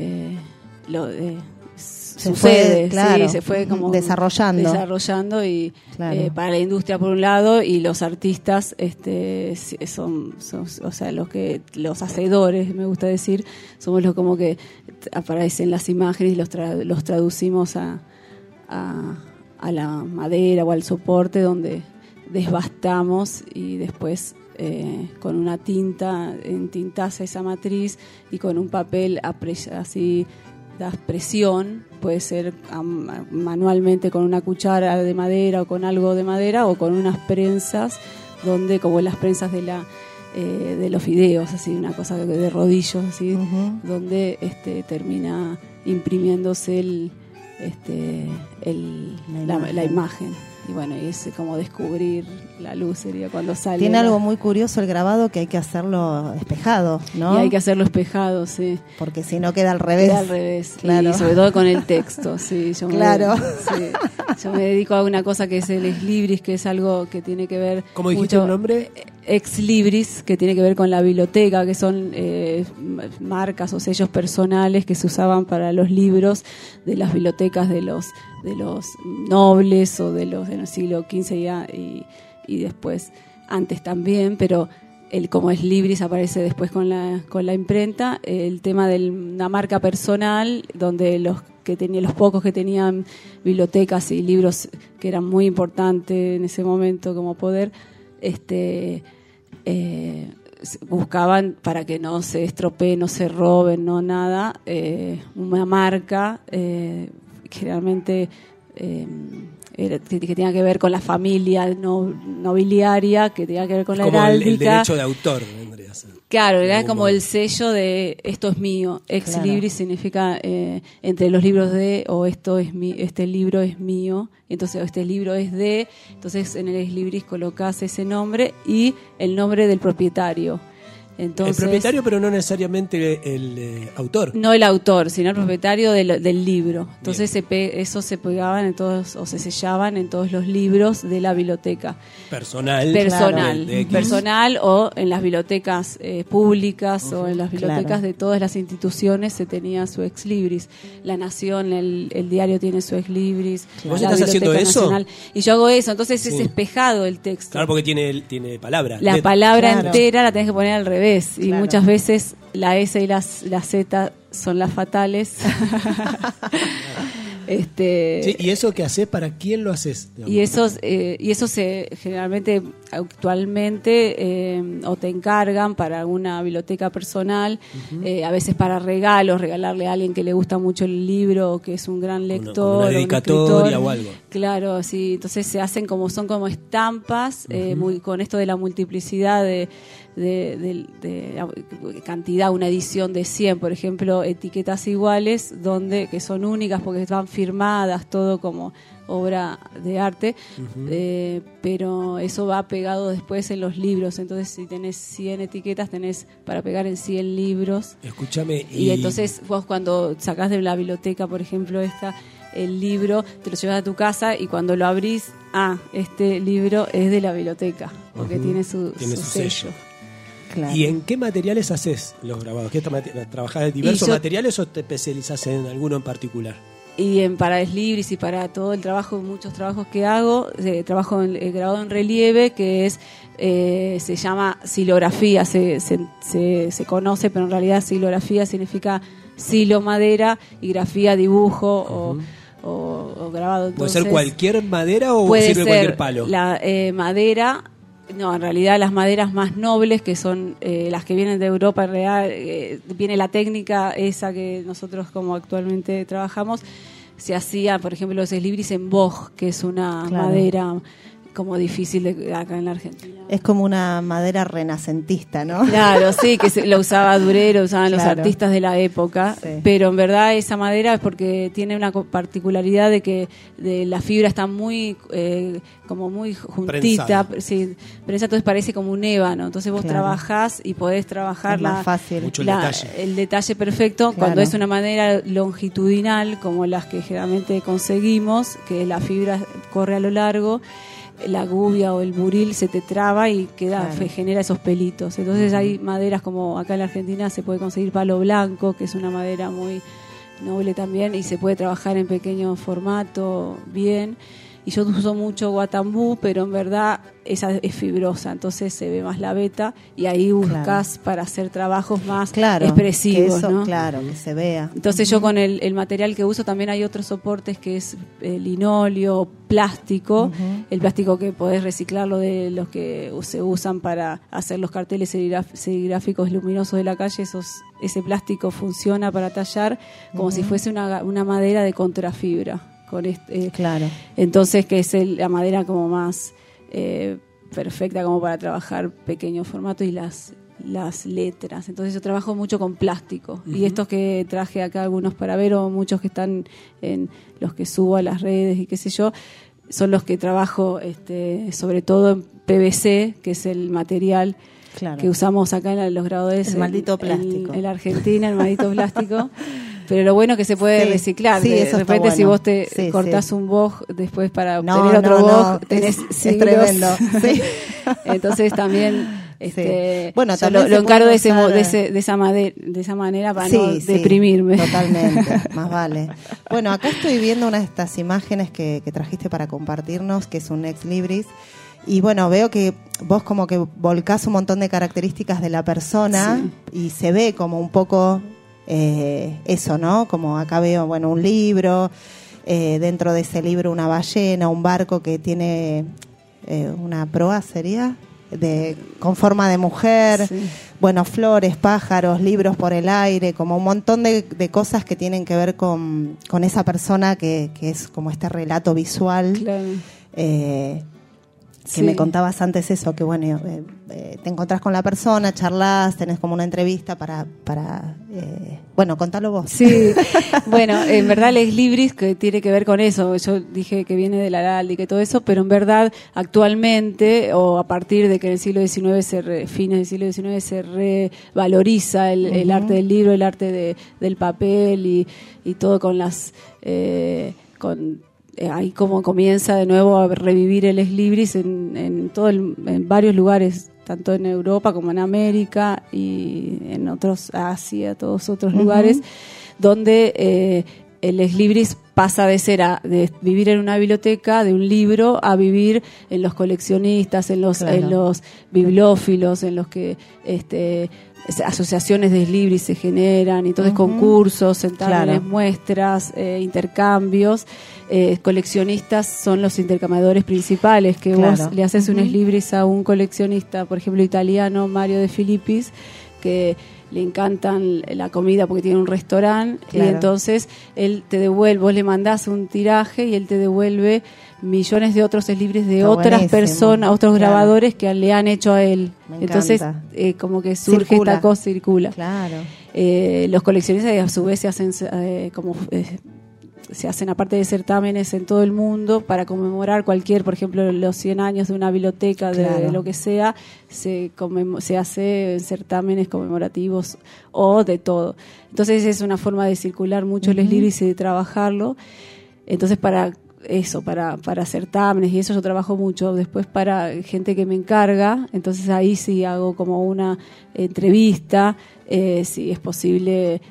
sucede, claro, sí, se fue como desarrollando y claro, para la industria por un lado, y los artistas son o sea, los hacedores, me gusta decir, somos los como que aparecen las imágenes y los traducimos a la madera o al soporte, donde desbastamos y después con una tinta entintás esa matriz y con un papel así das presión, puede ser manualmente con una cuchara de madera o con algo de madera o con unas prensas, donde como las prensas de los fideos, así una cosa de rodillos, así, donde termina imprimiéndose la imagen. bueno, y es como descubrir la luz sería cuando sale. Tiene algo muy curioso el grabado, que hay que hacerlo espejado, ¿no? Y hay que hacerlo espejado, sí. Porque si no queda al revés. Queda al revés, claro. Y sobre todo con el texto, sí. Claro. Yo me dedico a una cosa que es el ex libris, que es algo que tiene que ver... ¿Cómo dijiste el nombre? Ex libris, que tiene que ver con la biblioteca, que son marcas o sellos personales que se usaban para los libros de las bibliotecas de los nobles o de los del siglo XV y después, antes también, pero como es libris aparece después con la imprenta, el tema de una marca personal donde los pocos que tenían bibliotecas y libros que eran muy importantes en ese momento como poder, buscaban para que no se estropeen, no se roben, no nada, una marca generalmente que tenga que ver con la familia nobiliaria, que tenga que ver con la heráldica. El derecho de autor, vendría a ser. Claro, era como el sello de esto es mío. Ex libris significa entre los libros de, o este libro es mío, entonces este libro es de, entonces en el ex libris colocas ese nombre y el nombre del propietario. Entonces, el propietario, pero no necesariamente el autor. No el autor, sino el propietario del libro. Entonces eso se pegaban en todos, o se sellaban en todos los libros de la biblioteca. Personal, o en las bibliotecas públicas o en las bibliotecas de todas las instituciones se tenía su ex libris. La Nación, el diario tiene su ex libris. ¿Vos estás haciendo eso? Nacional, y yo hago eso, entonces es espejado el texto. Claro, porque tiene palabra. La palabra entera la tenés que poner al revés. Y muchas veces la S y la Z son las fatales. Sí, ¿y eso qué haces? ¿Para quién lo haces? Y eso se generalmente actualmente o te encargan para alguna biblioteca personal, a veces para regalarle a alguien que le gusta mucho el libro o que es un gran lector, una dedicatoria o algo. Claro, sí, entonces se hacen son como estampas, con esto de la multiplicidad de cantidad, una edición de 100, por ejemplo, etiquetas iguales que son únicas porque van firmadas, todo como obra de arte, pero eso va pegado después en los libros. Entonces, si tenés 100 etiquetas, tenés para pegar en 100 libros. Escúchame. Y entonces vos cuando sacás de la biblioteca, por ejemplo, el libro, te lo llevas a tu casa y cuando lo abrís, este libro es de la biblioteca, porque tiene su sello. Claro. ¿Y en qué materiales haces los grabados? ¿Trabajás de diversos materiales o te especializás en alguno en particular? Y para el libris y para todo el trabajo, muchos trabajos que hago, trabajo en grabado en relieve, que se llama silografía, se conoce, pero en realidad silografía significa silo, madera, y grafía, dibujo o grabado. Entonces, ¿puede ser cualquier madera o puede sirve ser cualquier palo? La madera. No, en realidad las maderas más nobles, que son las que vienen de Europa, en realidad viene la técnica esa que nosotros como actualmente trabajamos, se hacía, por ejemplo, los ex-libris en boj, que es una madera como difícil acá en la Argentina. Es como una madera renacentista, ¿no? Claro, sí, que lo usaba Durero, usaban los artistas de la época, pero en verdad esa madera es porque tiene una particularidad de que la fibra está muy como muy juntita, entonces parece como un ébano, entonces vos trabajás y podés trabajar es más fácil. Mucho el detalle perfecto. Cuando es una madera longitudinal como las que generalmente conseguimos, que la fibra corre a lo largo, la gubia o el buril se te traba y genera esos pelitos. Entonces hay maderas como acá en la Argentina se puede conseguir palo blanco, que es una madera muy noble también, y se puede trabajar en pequeño formato bien. Y yo uso mucho guatambú, pero en verdad esa es fibrosa, entonces se ve más la veta y ahí buscas para hacer trabajos más expresivos, ¿no? Claro, que se vea. Entonces yo con el material que uso también hay otros soportes que es linóleo, plástico, el plástico que podés reciclarlo de los que se usan para hacer los carteles serigráficos luminosos de la calle, ese plástico funciona para tallar como si fuese una madera de contrafibra. Entonces que es la madera como más perfecta como para trabajar pequeño formato y las letras. Entonces yo trabajo mucho con plástico y estos que traje acá algunos para ver o muchos que están en los que subo a las redes y qué sé yo, son los que trabajo sobre todo en PVC, que es el material que usamos acá en los graduados. El maldito plástico. En la Argentina, el maldito plástico. Pero lo bueno es que se puede reciclar. Sí, de eso repente, está si bueno. vos te cortás un boj después para No, obtener otro no, boj, no, tenés es siglos. tremendo. Sí. Entonces también bueno, lo encargo de esa manera para no deprimirme. Totalmente, más vale. Bueno, acá estoy viendo una de estas imágenes que trajiste para compartirnos, que es un ex libris. Y bueno, veo que vos como que volcás un montón de características de la persona y se ve como un poco eso, ¿no? Como acá veo, bueno, un libro, dentro de ese libro una ballena, un barco que tiene una proa, ¿sería? Con forma de mujer, bueno, flores, pájaros, libros por el aire, como un montón de cosas que tienen que ver con esa persona que es como este relato visual. Claro. Que me contabas antes eso, que bueno, te encontrás con la persona, charlas, tenés como una entrevista para bueno, contalo vos. Sí, bueno, en verdad el ex libris que tiene que ver con eso. Yo dije que viene de la heráldica y todo eso, pero en verdad actualmente, o a partir de que en el siglo XIX, fines del siglo XIX, se revaloriza el arte del libro, el arte del papel y todo con las... ahí como comienza de nuevo a revivir el ex libris en varios lugares, tanto en Europa como en América y en otros, Asia, todos otros lugares, donde el ex libris pasa de vivir en una biblioteca de un libro a vivir en los coleccionistas, en los bibliófilos, en los que asociaciones de libris se generan, entonces concursos, certámenes, muestras, intercambios. Coleccionistas son los intercambiadores principales, que vos le haces un ex libris a un coleccionista, por ejemplo italiano, Mario De Filippis, que le encantan la comida porque tiene un restaurante, y entonces él te devuelve, vos le mandás un tiraje y él te devuelve millones de otros ex libris de otras personas, otros grabadores que le han hecho a él. Entonces como que surge esta cosa, circula. Claro. Los coleccionistas a su vez se hacen se hacen aparte de certámenes en todo el mundo para conmemorar por ejemplo, los 100 años de una biblioteca, de lo que sea, se hace certámenes conmemorativos o de todo. Entonces es una forma de circular mucho el ex libris y de trabajarlo. Entonces para certámenes y eso yo trabajo mucho. Después para gente que me encarga, entonces ahí sí hago como una entrevista, si es posible,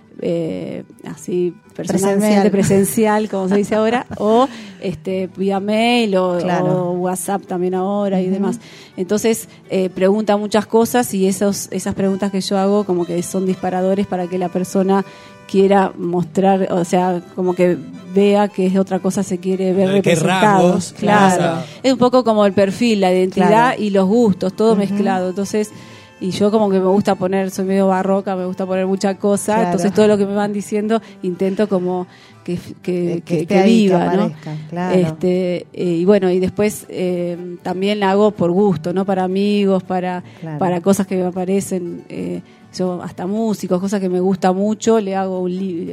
así personalmente, presencial, como se dice ahora, o vía mail o WhatsApp también ahora y demás. Entonces pregunta muchas cosas y esas preguntas que yo hago como que son disparadores para que la persona quiera mostrar, o sea, como que vea que es otra cosa, se quiere ver representado. Claro. Es un poco como el perfil, la identidad y los gustos, todo mezclado. Entonces, y yo como que me gusta poner, soy medio barroca, me gusta poner muchas cosas, entonces todo lo que me van diciendo intento como que viva, ¿no? Claro. Y bueno, y después también la hago por gusto, ¿no? Para amigos, para cosas que me aparecen, yo hasta músicos, cosas que me gusta mucho, le hago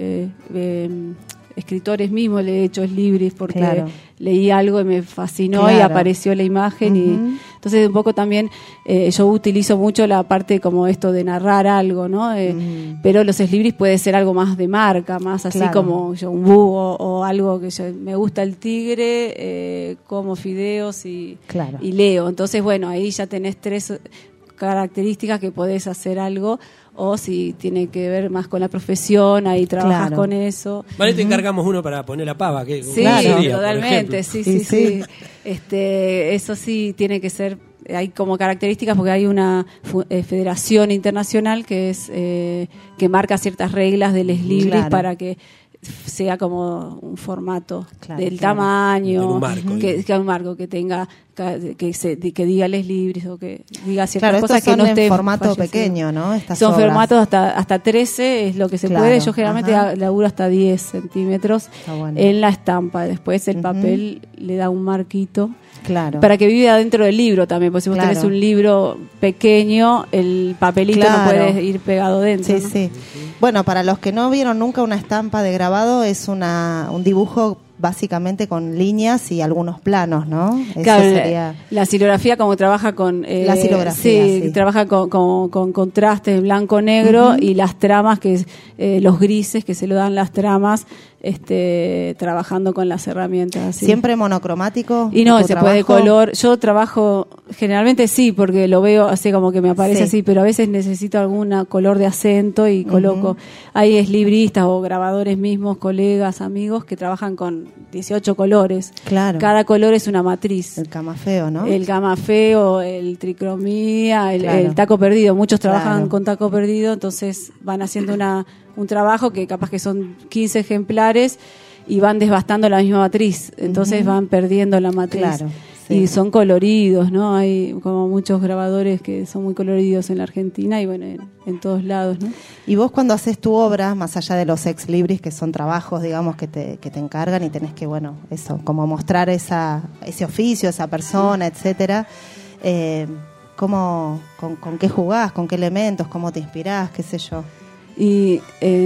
escritores mismos le he hecho ex libris porque leí algo y me fascinó y apareció la imagen y entonces un poco también yo utilizo mucho la parte como esto de narrar algo, ¿no? Pero los ex libris puede ser algo más de marca, más así como un búho o algo que me gusta el tigre, como fideos y leo. Entonces bueno, ahí ya tenés 3 características que podés hacer algo, o si tiene que ver más con la profesión, ahí trabajas con eso. Vale, te encargamos uno para poner la pava. Que sí, sería, totalmente, sí. Eso sí tiene que ser, hay como características porque hay una federación internacional que es que marca ciertas reglas del ex libris para que sea como un formato del tamaño, un marco que tenga que diga les libres o que diga ciertas cosas que no esté en formato pequeño, ¿no? Son formatos hasta 13 es lo que se puede. Yo generalmente laburo hasta 10 centímetros en la estampa. Después el papel le da un marquito para que viva dentro del libro también, porque si vos tenés un libro pequeño, el papelito no puede ir pegado dentro, ¿no? Bueno, para los que no vieron nunca una estampa de grabado, es un dibujo básicamente con líneas y algunos planos, ¿no? Eso Claro, sería... la silografía como trabaja con... La silografía, sí. Trabaja con contrastes blanco-negro y las tramas, que los grises que se lo dan las tramas, trabajando con las herramientas. Así. ¿Siempre monocromático? Y no, ¿tu se puede trabajo? color. Yo trabajo, generalmente sí, porque lo veo así como que me aparece Sí. así, pero a veces necesito algún color de acento y coloco. Hay eslibristas o grabadores mismos, colegas, amigos, que trabajan con 18 colores. Claro. Cada color es una matriz. El camafeo, ¿no? El camafeo, el tricromía, Claro. el taco perdido. Muchos trabajan Claro. con taco perdido, entonces van haciendo un trabajo que capaz que son 15 ejemplares y van desbastando la misma matriz. Entonces van perdiendo la matriz. Claro, sí. Y son coloridos, ¿no? Hay como muchos grabadores que son muy coloridos en la Argentina y bueno, en todos lados, ¿no? Y vos cuando haces tu obra, más allá de los ex libris, que son trabajos, digamos, que te encargan y tenés que, bueno, eso, como mostrar ese oficio, esa persona, etcétera, con qué jugás, con qué elementos, cómo te inspirás, qué sé yo. Y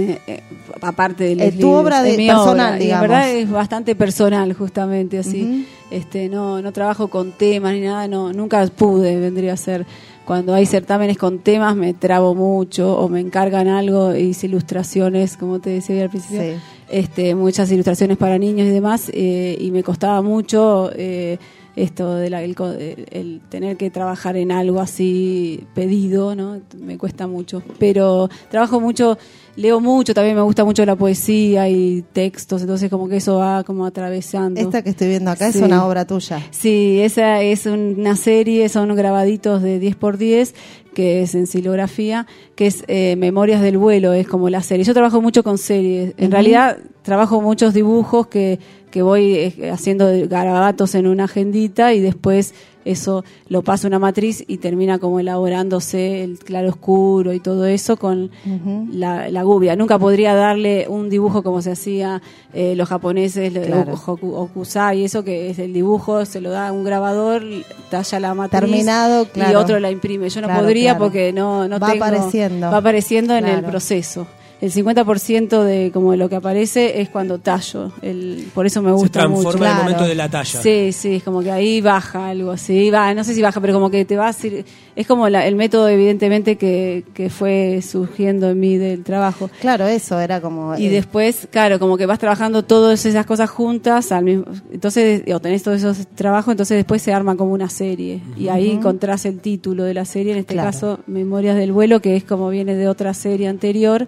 aparte de tu obra personal, y digamos. la verdad es bastante personal, justamente así. No trabajo con temas ni nada, nunca pude, vendría a ser. Cuando hay certámenes con temas me trabo mucho o me encargan algo, hice ilustraciones, como te decía al principio, muchas ilustraciones para niños y demás, y me costaba mucho esto de el tener que trabajar en algo así pedido, ¿no? Me cuesta mucho, pero trabajo mucho, leo mucho, también me gusta mucho la poesía y textos, entonces como que eso va como atravesando. Esta que estoy viendo acá Sí. es una obra tuya. Sí, esa es una serie, son grabaditos de 10x10, que es en silografía, que es Memorias del Vuelo, es como la serie. Yo trabajo mucho con series, en realidad trabajo muchos dibujos que voy haciendo garabatos en una agendita y después eso lo paso a una matriz y termina como elaborándose el claro oscuro y todo eso con la gubia. Nunca podría darle un dibujo como se hacía los japoneses, Claro. Hokusai, y eso que es el dibujo, se lo da un grabador, talla la matriz Terminado, claro. y otro la imprime. Yo no Claro, podría claro. porque no Va tengo... apareciendo. Va apareciendo en el Claro. proceso. El 50% de como lo que aparece es cuando tallo. Por eso me gusta mucho. Se transforma en el momento de la talla. Sí, es como que ahí baja algo así. No sé si baja, pero como que te va a decir. Es como el método, evidentemente, que fue surgiendo en mí del trabajo. Claro, eso era como... Y después, claro, como que vas trabajando todas esas cosas juntas al mismo, entonces, o tenés todos esos trabajos, entonces después se arma como una serie. Y ahí encontrás el título de la serie, en este Claro. caso, Memorias del Vuelo, que es como viene de otra serie anterior.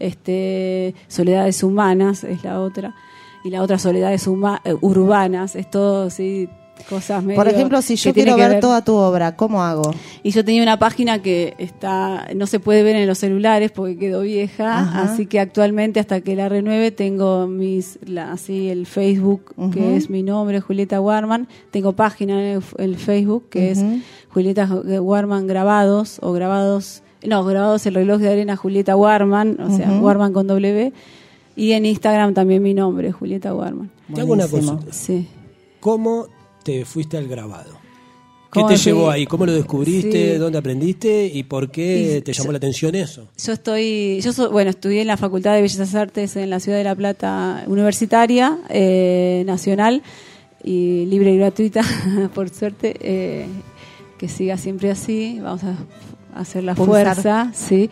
Soledades Humanas es la otra, y la otra Soledades Urbanas, es todo así, cosas medio... Por ejemplo, si yo que tiene quiero que ver toda tu obra, ¿cómo hago? Y yo tenía una página que no se puede ver en los celulares porque quedó vieja, Ajá. así que actualmente hasta que la renueve tengo así el Facebook, que es mi nombre, Julieta Warman. Tengo página en el Facebook que es Julieta Warman Grabados Grabados el reloj de arena Julieta Warman, o sea, Warman con W. Y en Instagram también mi nombre, Julieta Warman. Te hago una Buenísimo. consulta. Sí. ¿Cómo te fuiste al grabado? ¿Qué ¿Cómo te fui? llevó ahí? ¿Cómo lo descubriste? Sí. ¿Dónde aprendiste? ¿Y por qué Y te llamó yo- la atención eso? Estudié en la Facultad de Bellas Artes en la Ciudad de La Plata, universitaria, nacional y libre y gratuita, por suerte, que siga siempre así, vamos a hacer la Pulsar. fuerza, sí.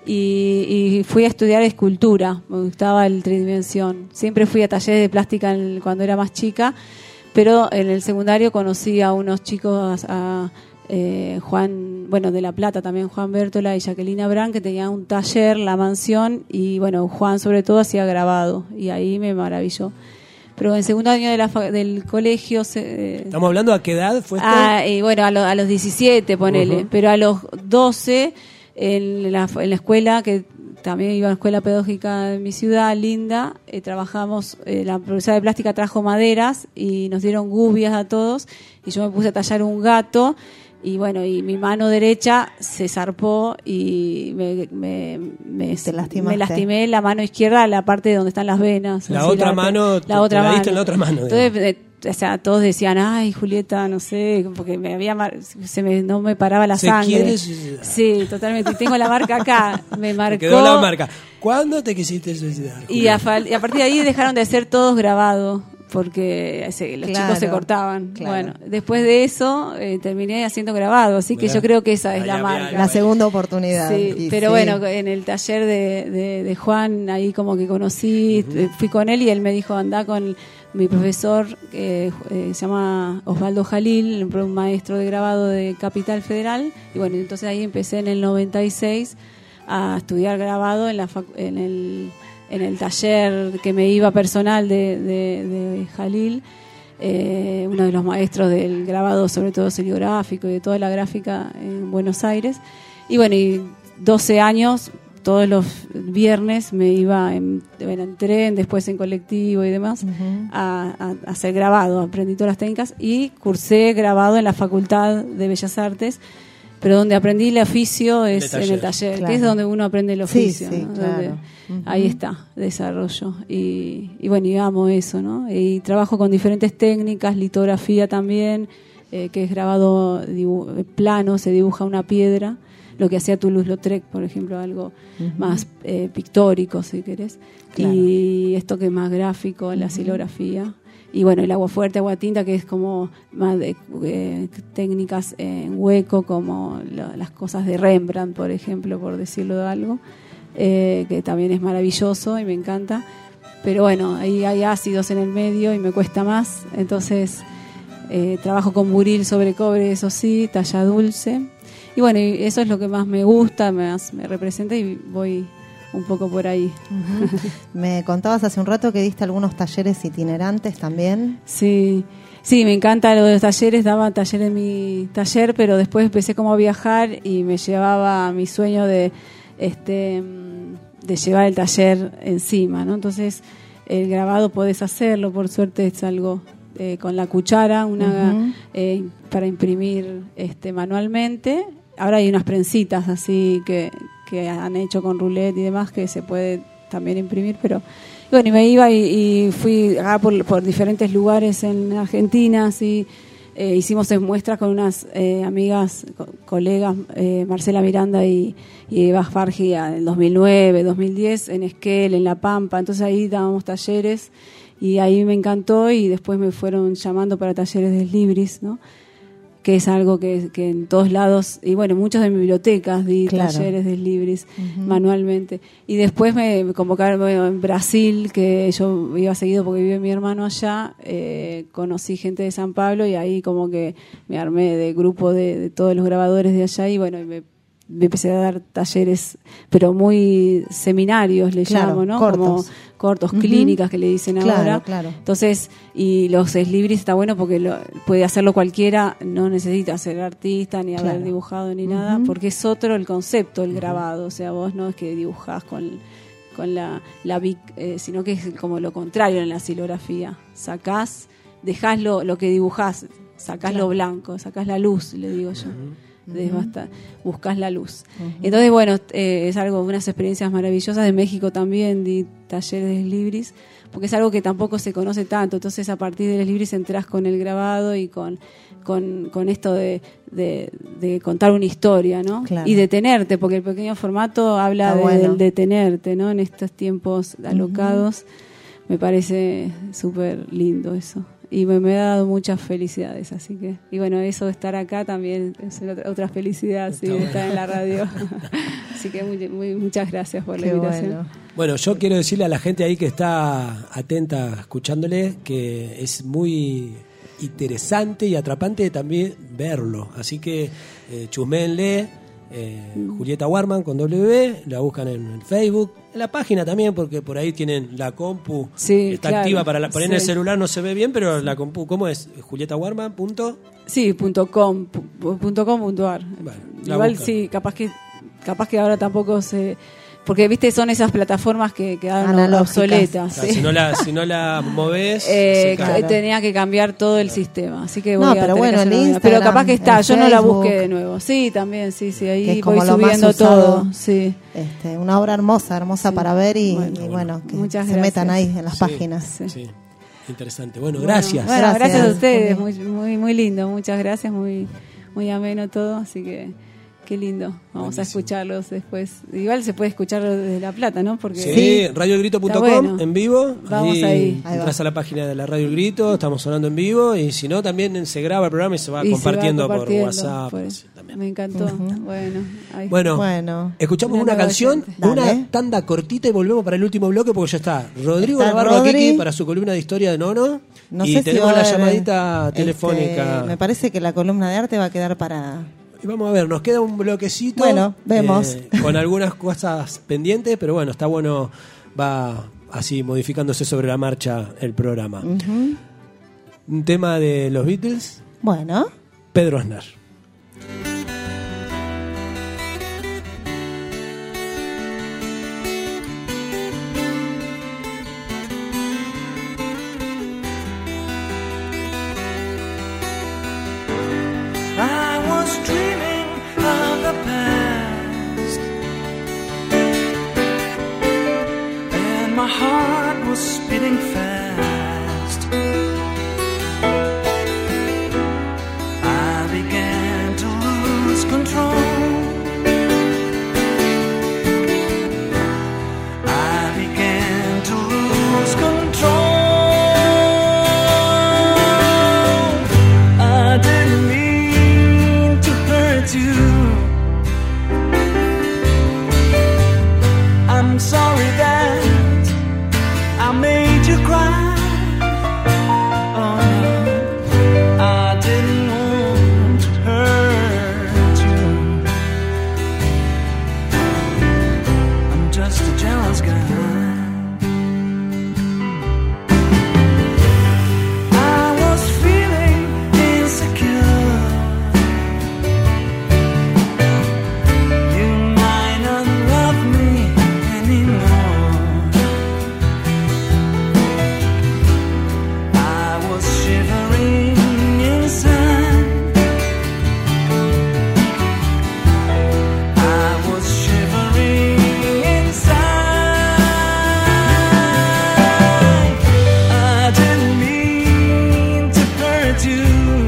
Y fui a estudiar escultura, me gustaba el tridimensión. Siempre fui a talleres de plástica cuando era más chica, pero en el secundario conocí a unos chicos, a Juan, de La Plata también, Juan Bértola y Jacqueline Abrán, que tenían un taller, La Mansión, y Juan sobre todo hacía grabado, y ahí me maravilló. Pero en segundo año del colegio... ¿Estamos hablando a qué edad fue esto? A los 17, ponele, pero a los 12, en la escuela, que también iba a la escuela pedagógica de mi ciudad, linda, trabajamos, la profesora de plástica trajo maderas y nos dieron gubias a todos, y yo me puse a tallar un gato, y mi mano derecha se zarpó y Te lastimaste. me lastimé la mano izquierda, la parte donde están las venas. La así, otra mano, la otra te la mano. diste en la otra mano, Entonces, todos decían, ay, Julieta, no sé, porque no me paraba la ¿Se sangre. quiere suicidar? Sí, totalmente. Y tengo la marca acá. Me marcó. Te quedó la marca. ¿Cuándo te quisiste suicidar? Y a partir de ahí dejaron de ser todos grabados. porque los Claro, chicos se cortaban. claro. Bueno, después de eso terminé haciendo grabado, así que Mirá. yo creo que esa es Ahí la había marca. algo. La segunda oportunidad. Sí, Y pero sí. bueno, en el taller de Juan, ahí como que conocí, fui con él y él me dijo, andá con mi profesor, que se llama Osvaldo Jalil, un maestro de grabado de Capital Federal, y bueno, entonces ahí empecé en el 96 a estudiar grabado en el taller que me iba personal de Jalil, uno de los maestros del grabado, sobre todo seriográfico y de toda la gráfica en Buenos Aires. Y bueno, y 12 años, todos los viernes me iba en tren, después en colectivo y demás, a hacer grabado. Aprendí todas las técnicas y cursé grabado en la Facultad de Bellas Artes, pero donde aprendí el oficio es en el taller, Claro. que es donde uno aprende el oficio. Sí, ¿no? claro. Donde ahí está, desarrollo. Y bueno, y amo eso, ¿no? Y trabajo con diferentes técnicas, litografía también, que es grabado plano, se dibuja una piedra, lo que hacía Toulouse-Lautrec, por ejemplo, algo más pictórico, si querés. Claro. Y esto que es más gráfico, la silografía. Y bueno, el agua fuerte, agua tinta, que es como más de técnicas en hueco, como las cosas de Rembrandt, por ejemplo, por decirlo de algo, que también es maravilloso y me encanta. Pero bueno, ahí hay ácidos en el medio y me cuesta más. Entonces trabajo con buril sobre cobre, eso sí, talla dulce. Y bueno, y eso es lo que más me gusta, me representa y voy un poco por ahí. Me contabas hace un rato que diste algunos talleres itinerantes también. Sí, me encanta lo de los talleres, daba taller en mi taller, pero después empecé como a viajar y me llevaba a mi sueño de llevar el taller encima, ¿no? Entonces, el grabado podés hacerlo, por suerte es algo con la cuchara, para imprimir manualmente. Ahora hay unas prensitas así que han hecho con roulette y demás que se puede también imprimir, pero bueno, y me iba y fui acá por diferentes lugares en Argentina, así, hicimos muestras con unas amigas, colegas, Marcela Miranda y Eva Fargi en el 2009, 2010, en Esquel, en La Pampa. Entonces ahí dábamos talleres y ahí me encantó y después me fueron llamando para talleres de Libris, ¿no? Que es algo que en todos lados, y bueno, muchas de mis bibliotecas di talleres de Libris manualmente. Y después me convocaron en Brasil, que yo iba seguido porque vive mi hermano allá, conocí gente de San Pablo y ahí como que me armé de grupo de todos los grabadores de allá y bueno, me empecé a dar talleres, pero muy seminarios le llamo, ¿no? Cortos. Como cortos, clínicas que le dicen ahora. Claro. Entonces, y los Libris está bueno porque puede hacerlo cualquiera, no necesita ser artista ni haber dibujado ni nada, porque es otro el concepto, el grabado. O sea, vos no es que dibujás con la Bic, sino que es como lo contrario en la silografía. Sacás, dejás lo que dibujás, sacás lo blanco, sacás la luz, le digo yo. Buscas la luz. Entonces, bueno, es algo, unas experiencias maravillosas. De México también di talleres de Libris, porque es algo que tampoco se conoce tanto. Entonces, a partir de los Libris entras con el grabado y con esto de contar una historia, ¿no? Claro. Y detenerte, porque el pequeño formato habla del detenerte, ¿no? En estos tiempos alocados. Me parece súper lindo eso. Y me ha dado muchas felicidades, así que... Y bueno, eso de estar acá también es otra felicidad, sí, de estar en la radio. Así que muchas gracias por la invitación. Bueno, yo quiero decirle a la gente ahí que está atenta escuchándole que es muy interesante y atrapante también verlo. Así que chusméenle. Julieta Warman con W, la buscan en Facebook, en la página también, porque por ahí tienen la compu, está activa para poner en el celular, no se ve bien, pero la compu, ¿cómo es? JulietaWarman. Sí, .com.ar. Bueno, igual sí, capaz que ahora tampoco se... Porque, viste, son esas plataformas que quedaron obsoletas. Claro, ¿sí? si no la movés, tenía que cambiar todo el sistema. Así que pero bueno, el Instagram, pero capaz que está, yo no la Facebook, busqué de nuevo. Sí, también, sí, ahí voy subiendo todo. Sí. Una obra hermosa para ver y bueno, que muchas se metan ahí en las páginas. Sí. Interesante. Bueno, gracias. Bueno, gracias a ustedes, muy lindo, muchas gracias, muy ameno todo, así que Qué lindo. Vamos a escucharlos después. Igual se puede escuchar desde La Plata, ¿no? Porque sí, radioelgrito.com bueno. en vivo. Vamos ahí. Entras a la página de la Radio El Grito, estamos sonando en vivo. Y si no, también se graba el programa y se va compartiendo por WhatsApp. También. Me encantó. Bueno, escuchamos una canción, una tanda cortita y volvemos para el último bloque porque ya está Rodrigo Navarro aquí para su columna de historia de Nono. No y sé tenemos si va la a haber, llamadita telefónica. Me parece que la columna de arte va a quedar para... Y vamos a ver, nos queda un bloquecito. Bueno, vemos. Con algunas cosas pendientes, pero bueno, está bueno, va así modificándose sobre la marcha el programa. Un tema de los Beatles. Bueno. Pedro Aznar. My heart was beating fast. I began to lose control. I began to lose control. I didn't mean to hurt you. I'm sorry that I made you cry. Oh no, I didn't want to hurt you. I'm just a jealous guy. I was feeling insecure. You might not love me anymore. Shivering inside, I was shivering inside. I didn't mean to hurt you.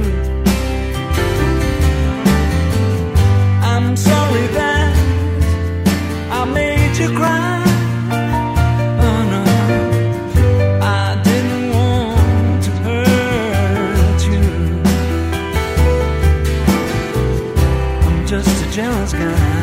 I'm sorry that I made you cry. Oh no, I didn't want to hurt you. I'm just a jealous guy.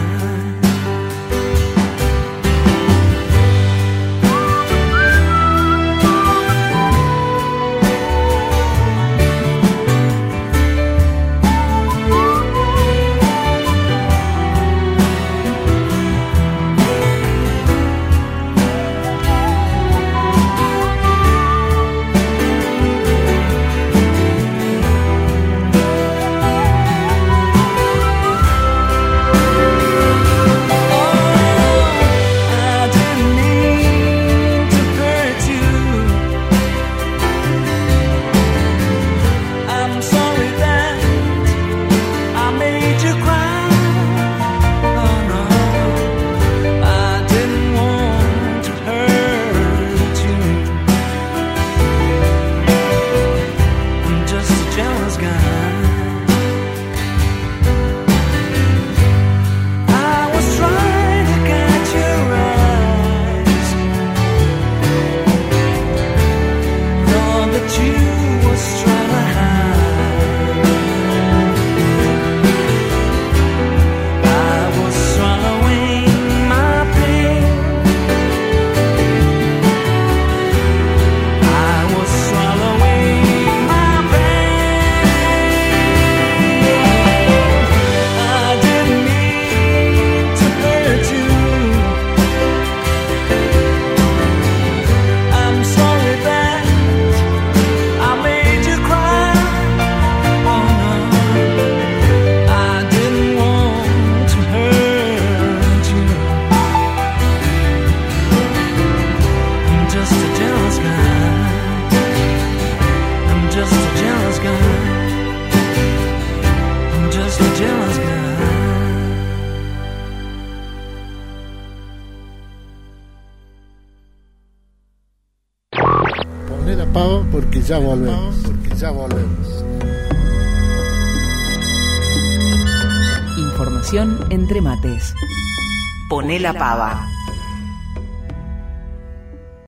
Porque ya volvemos. Información información entre mates. Poné la pava.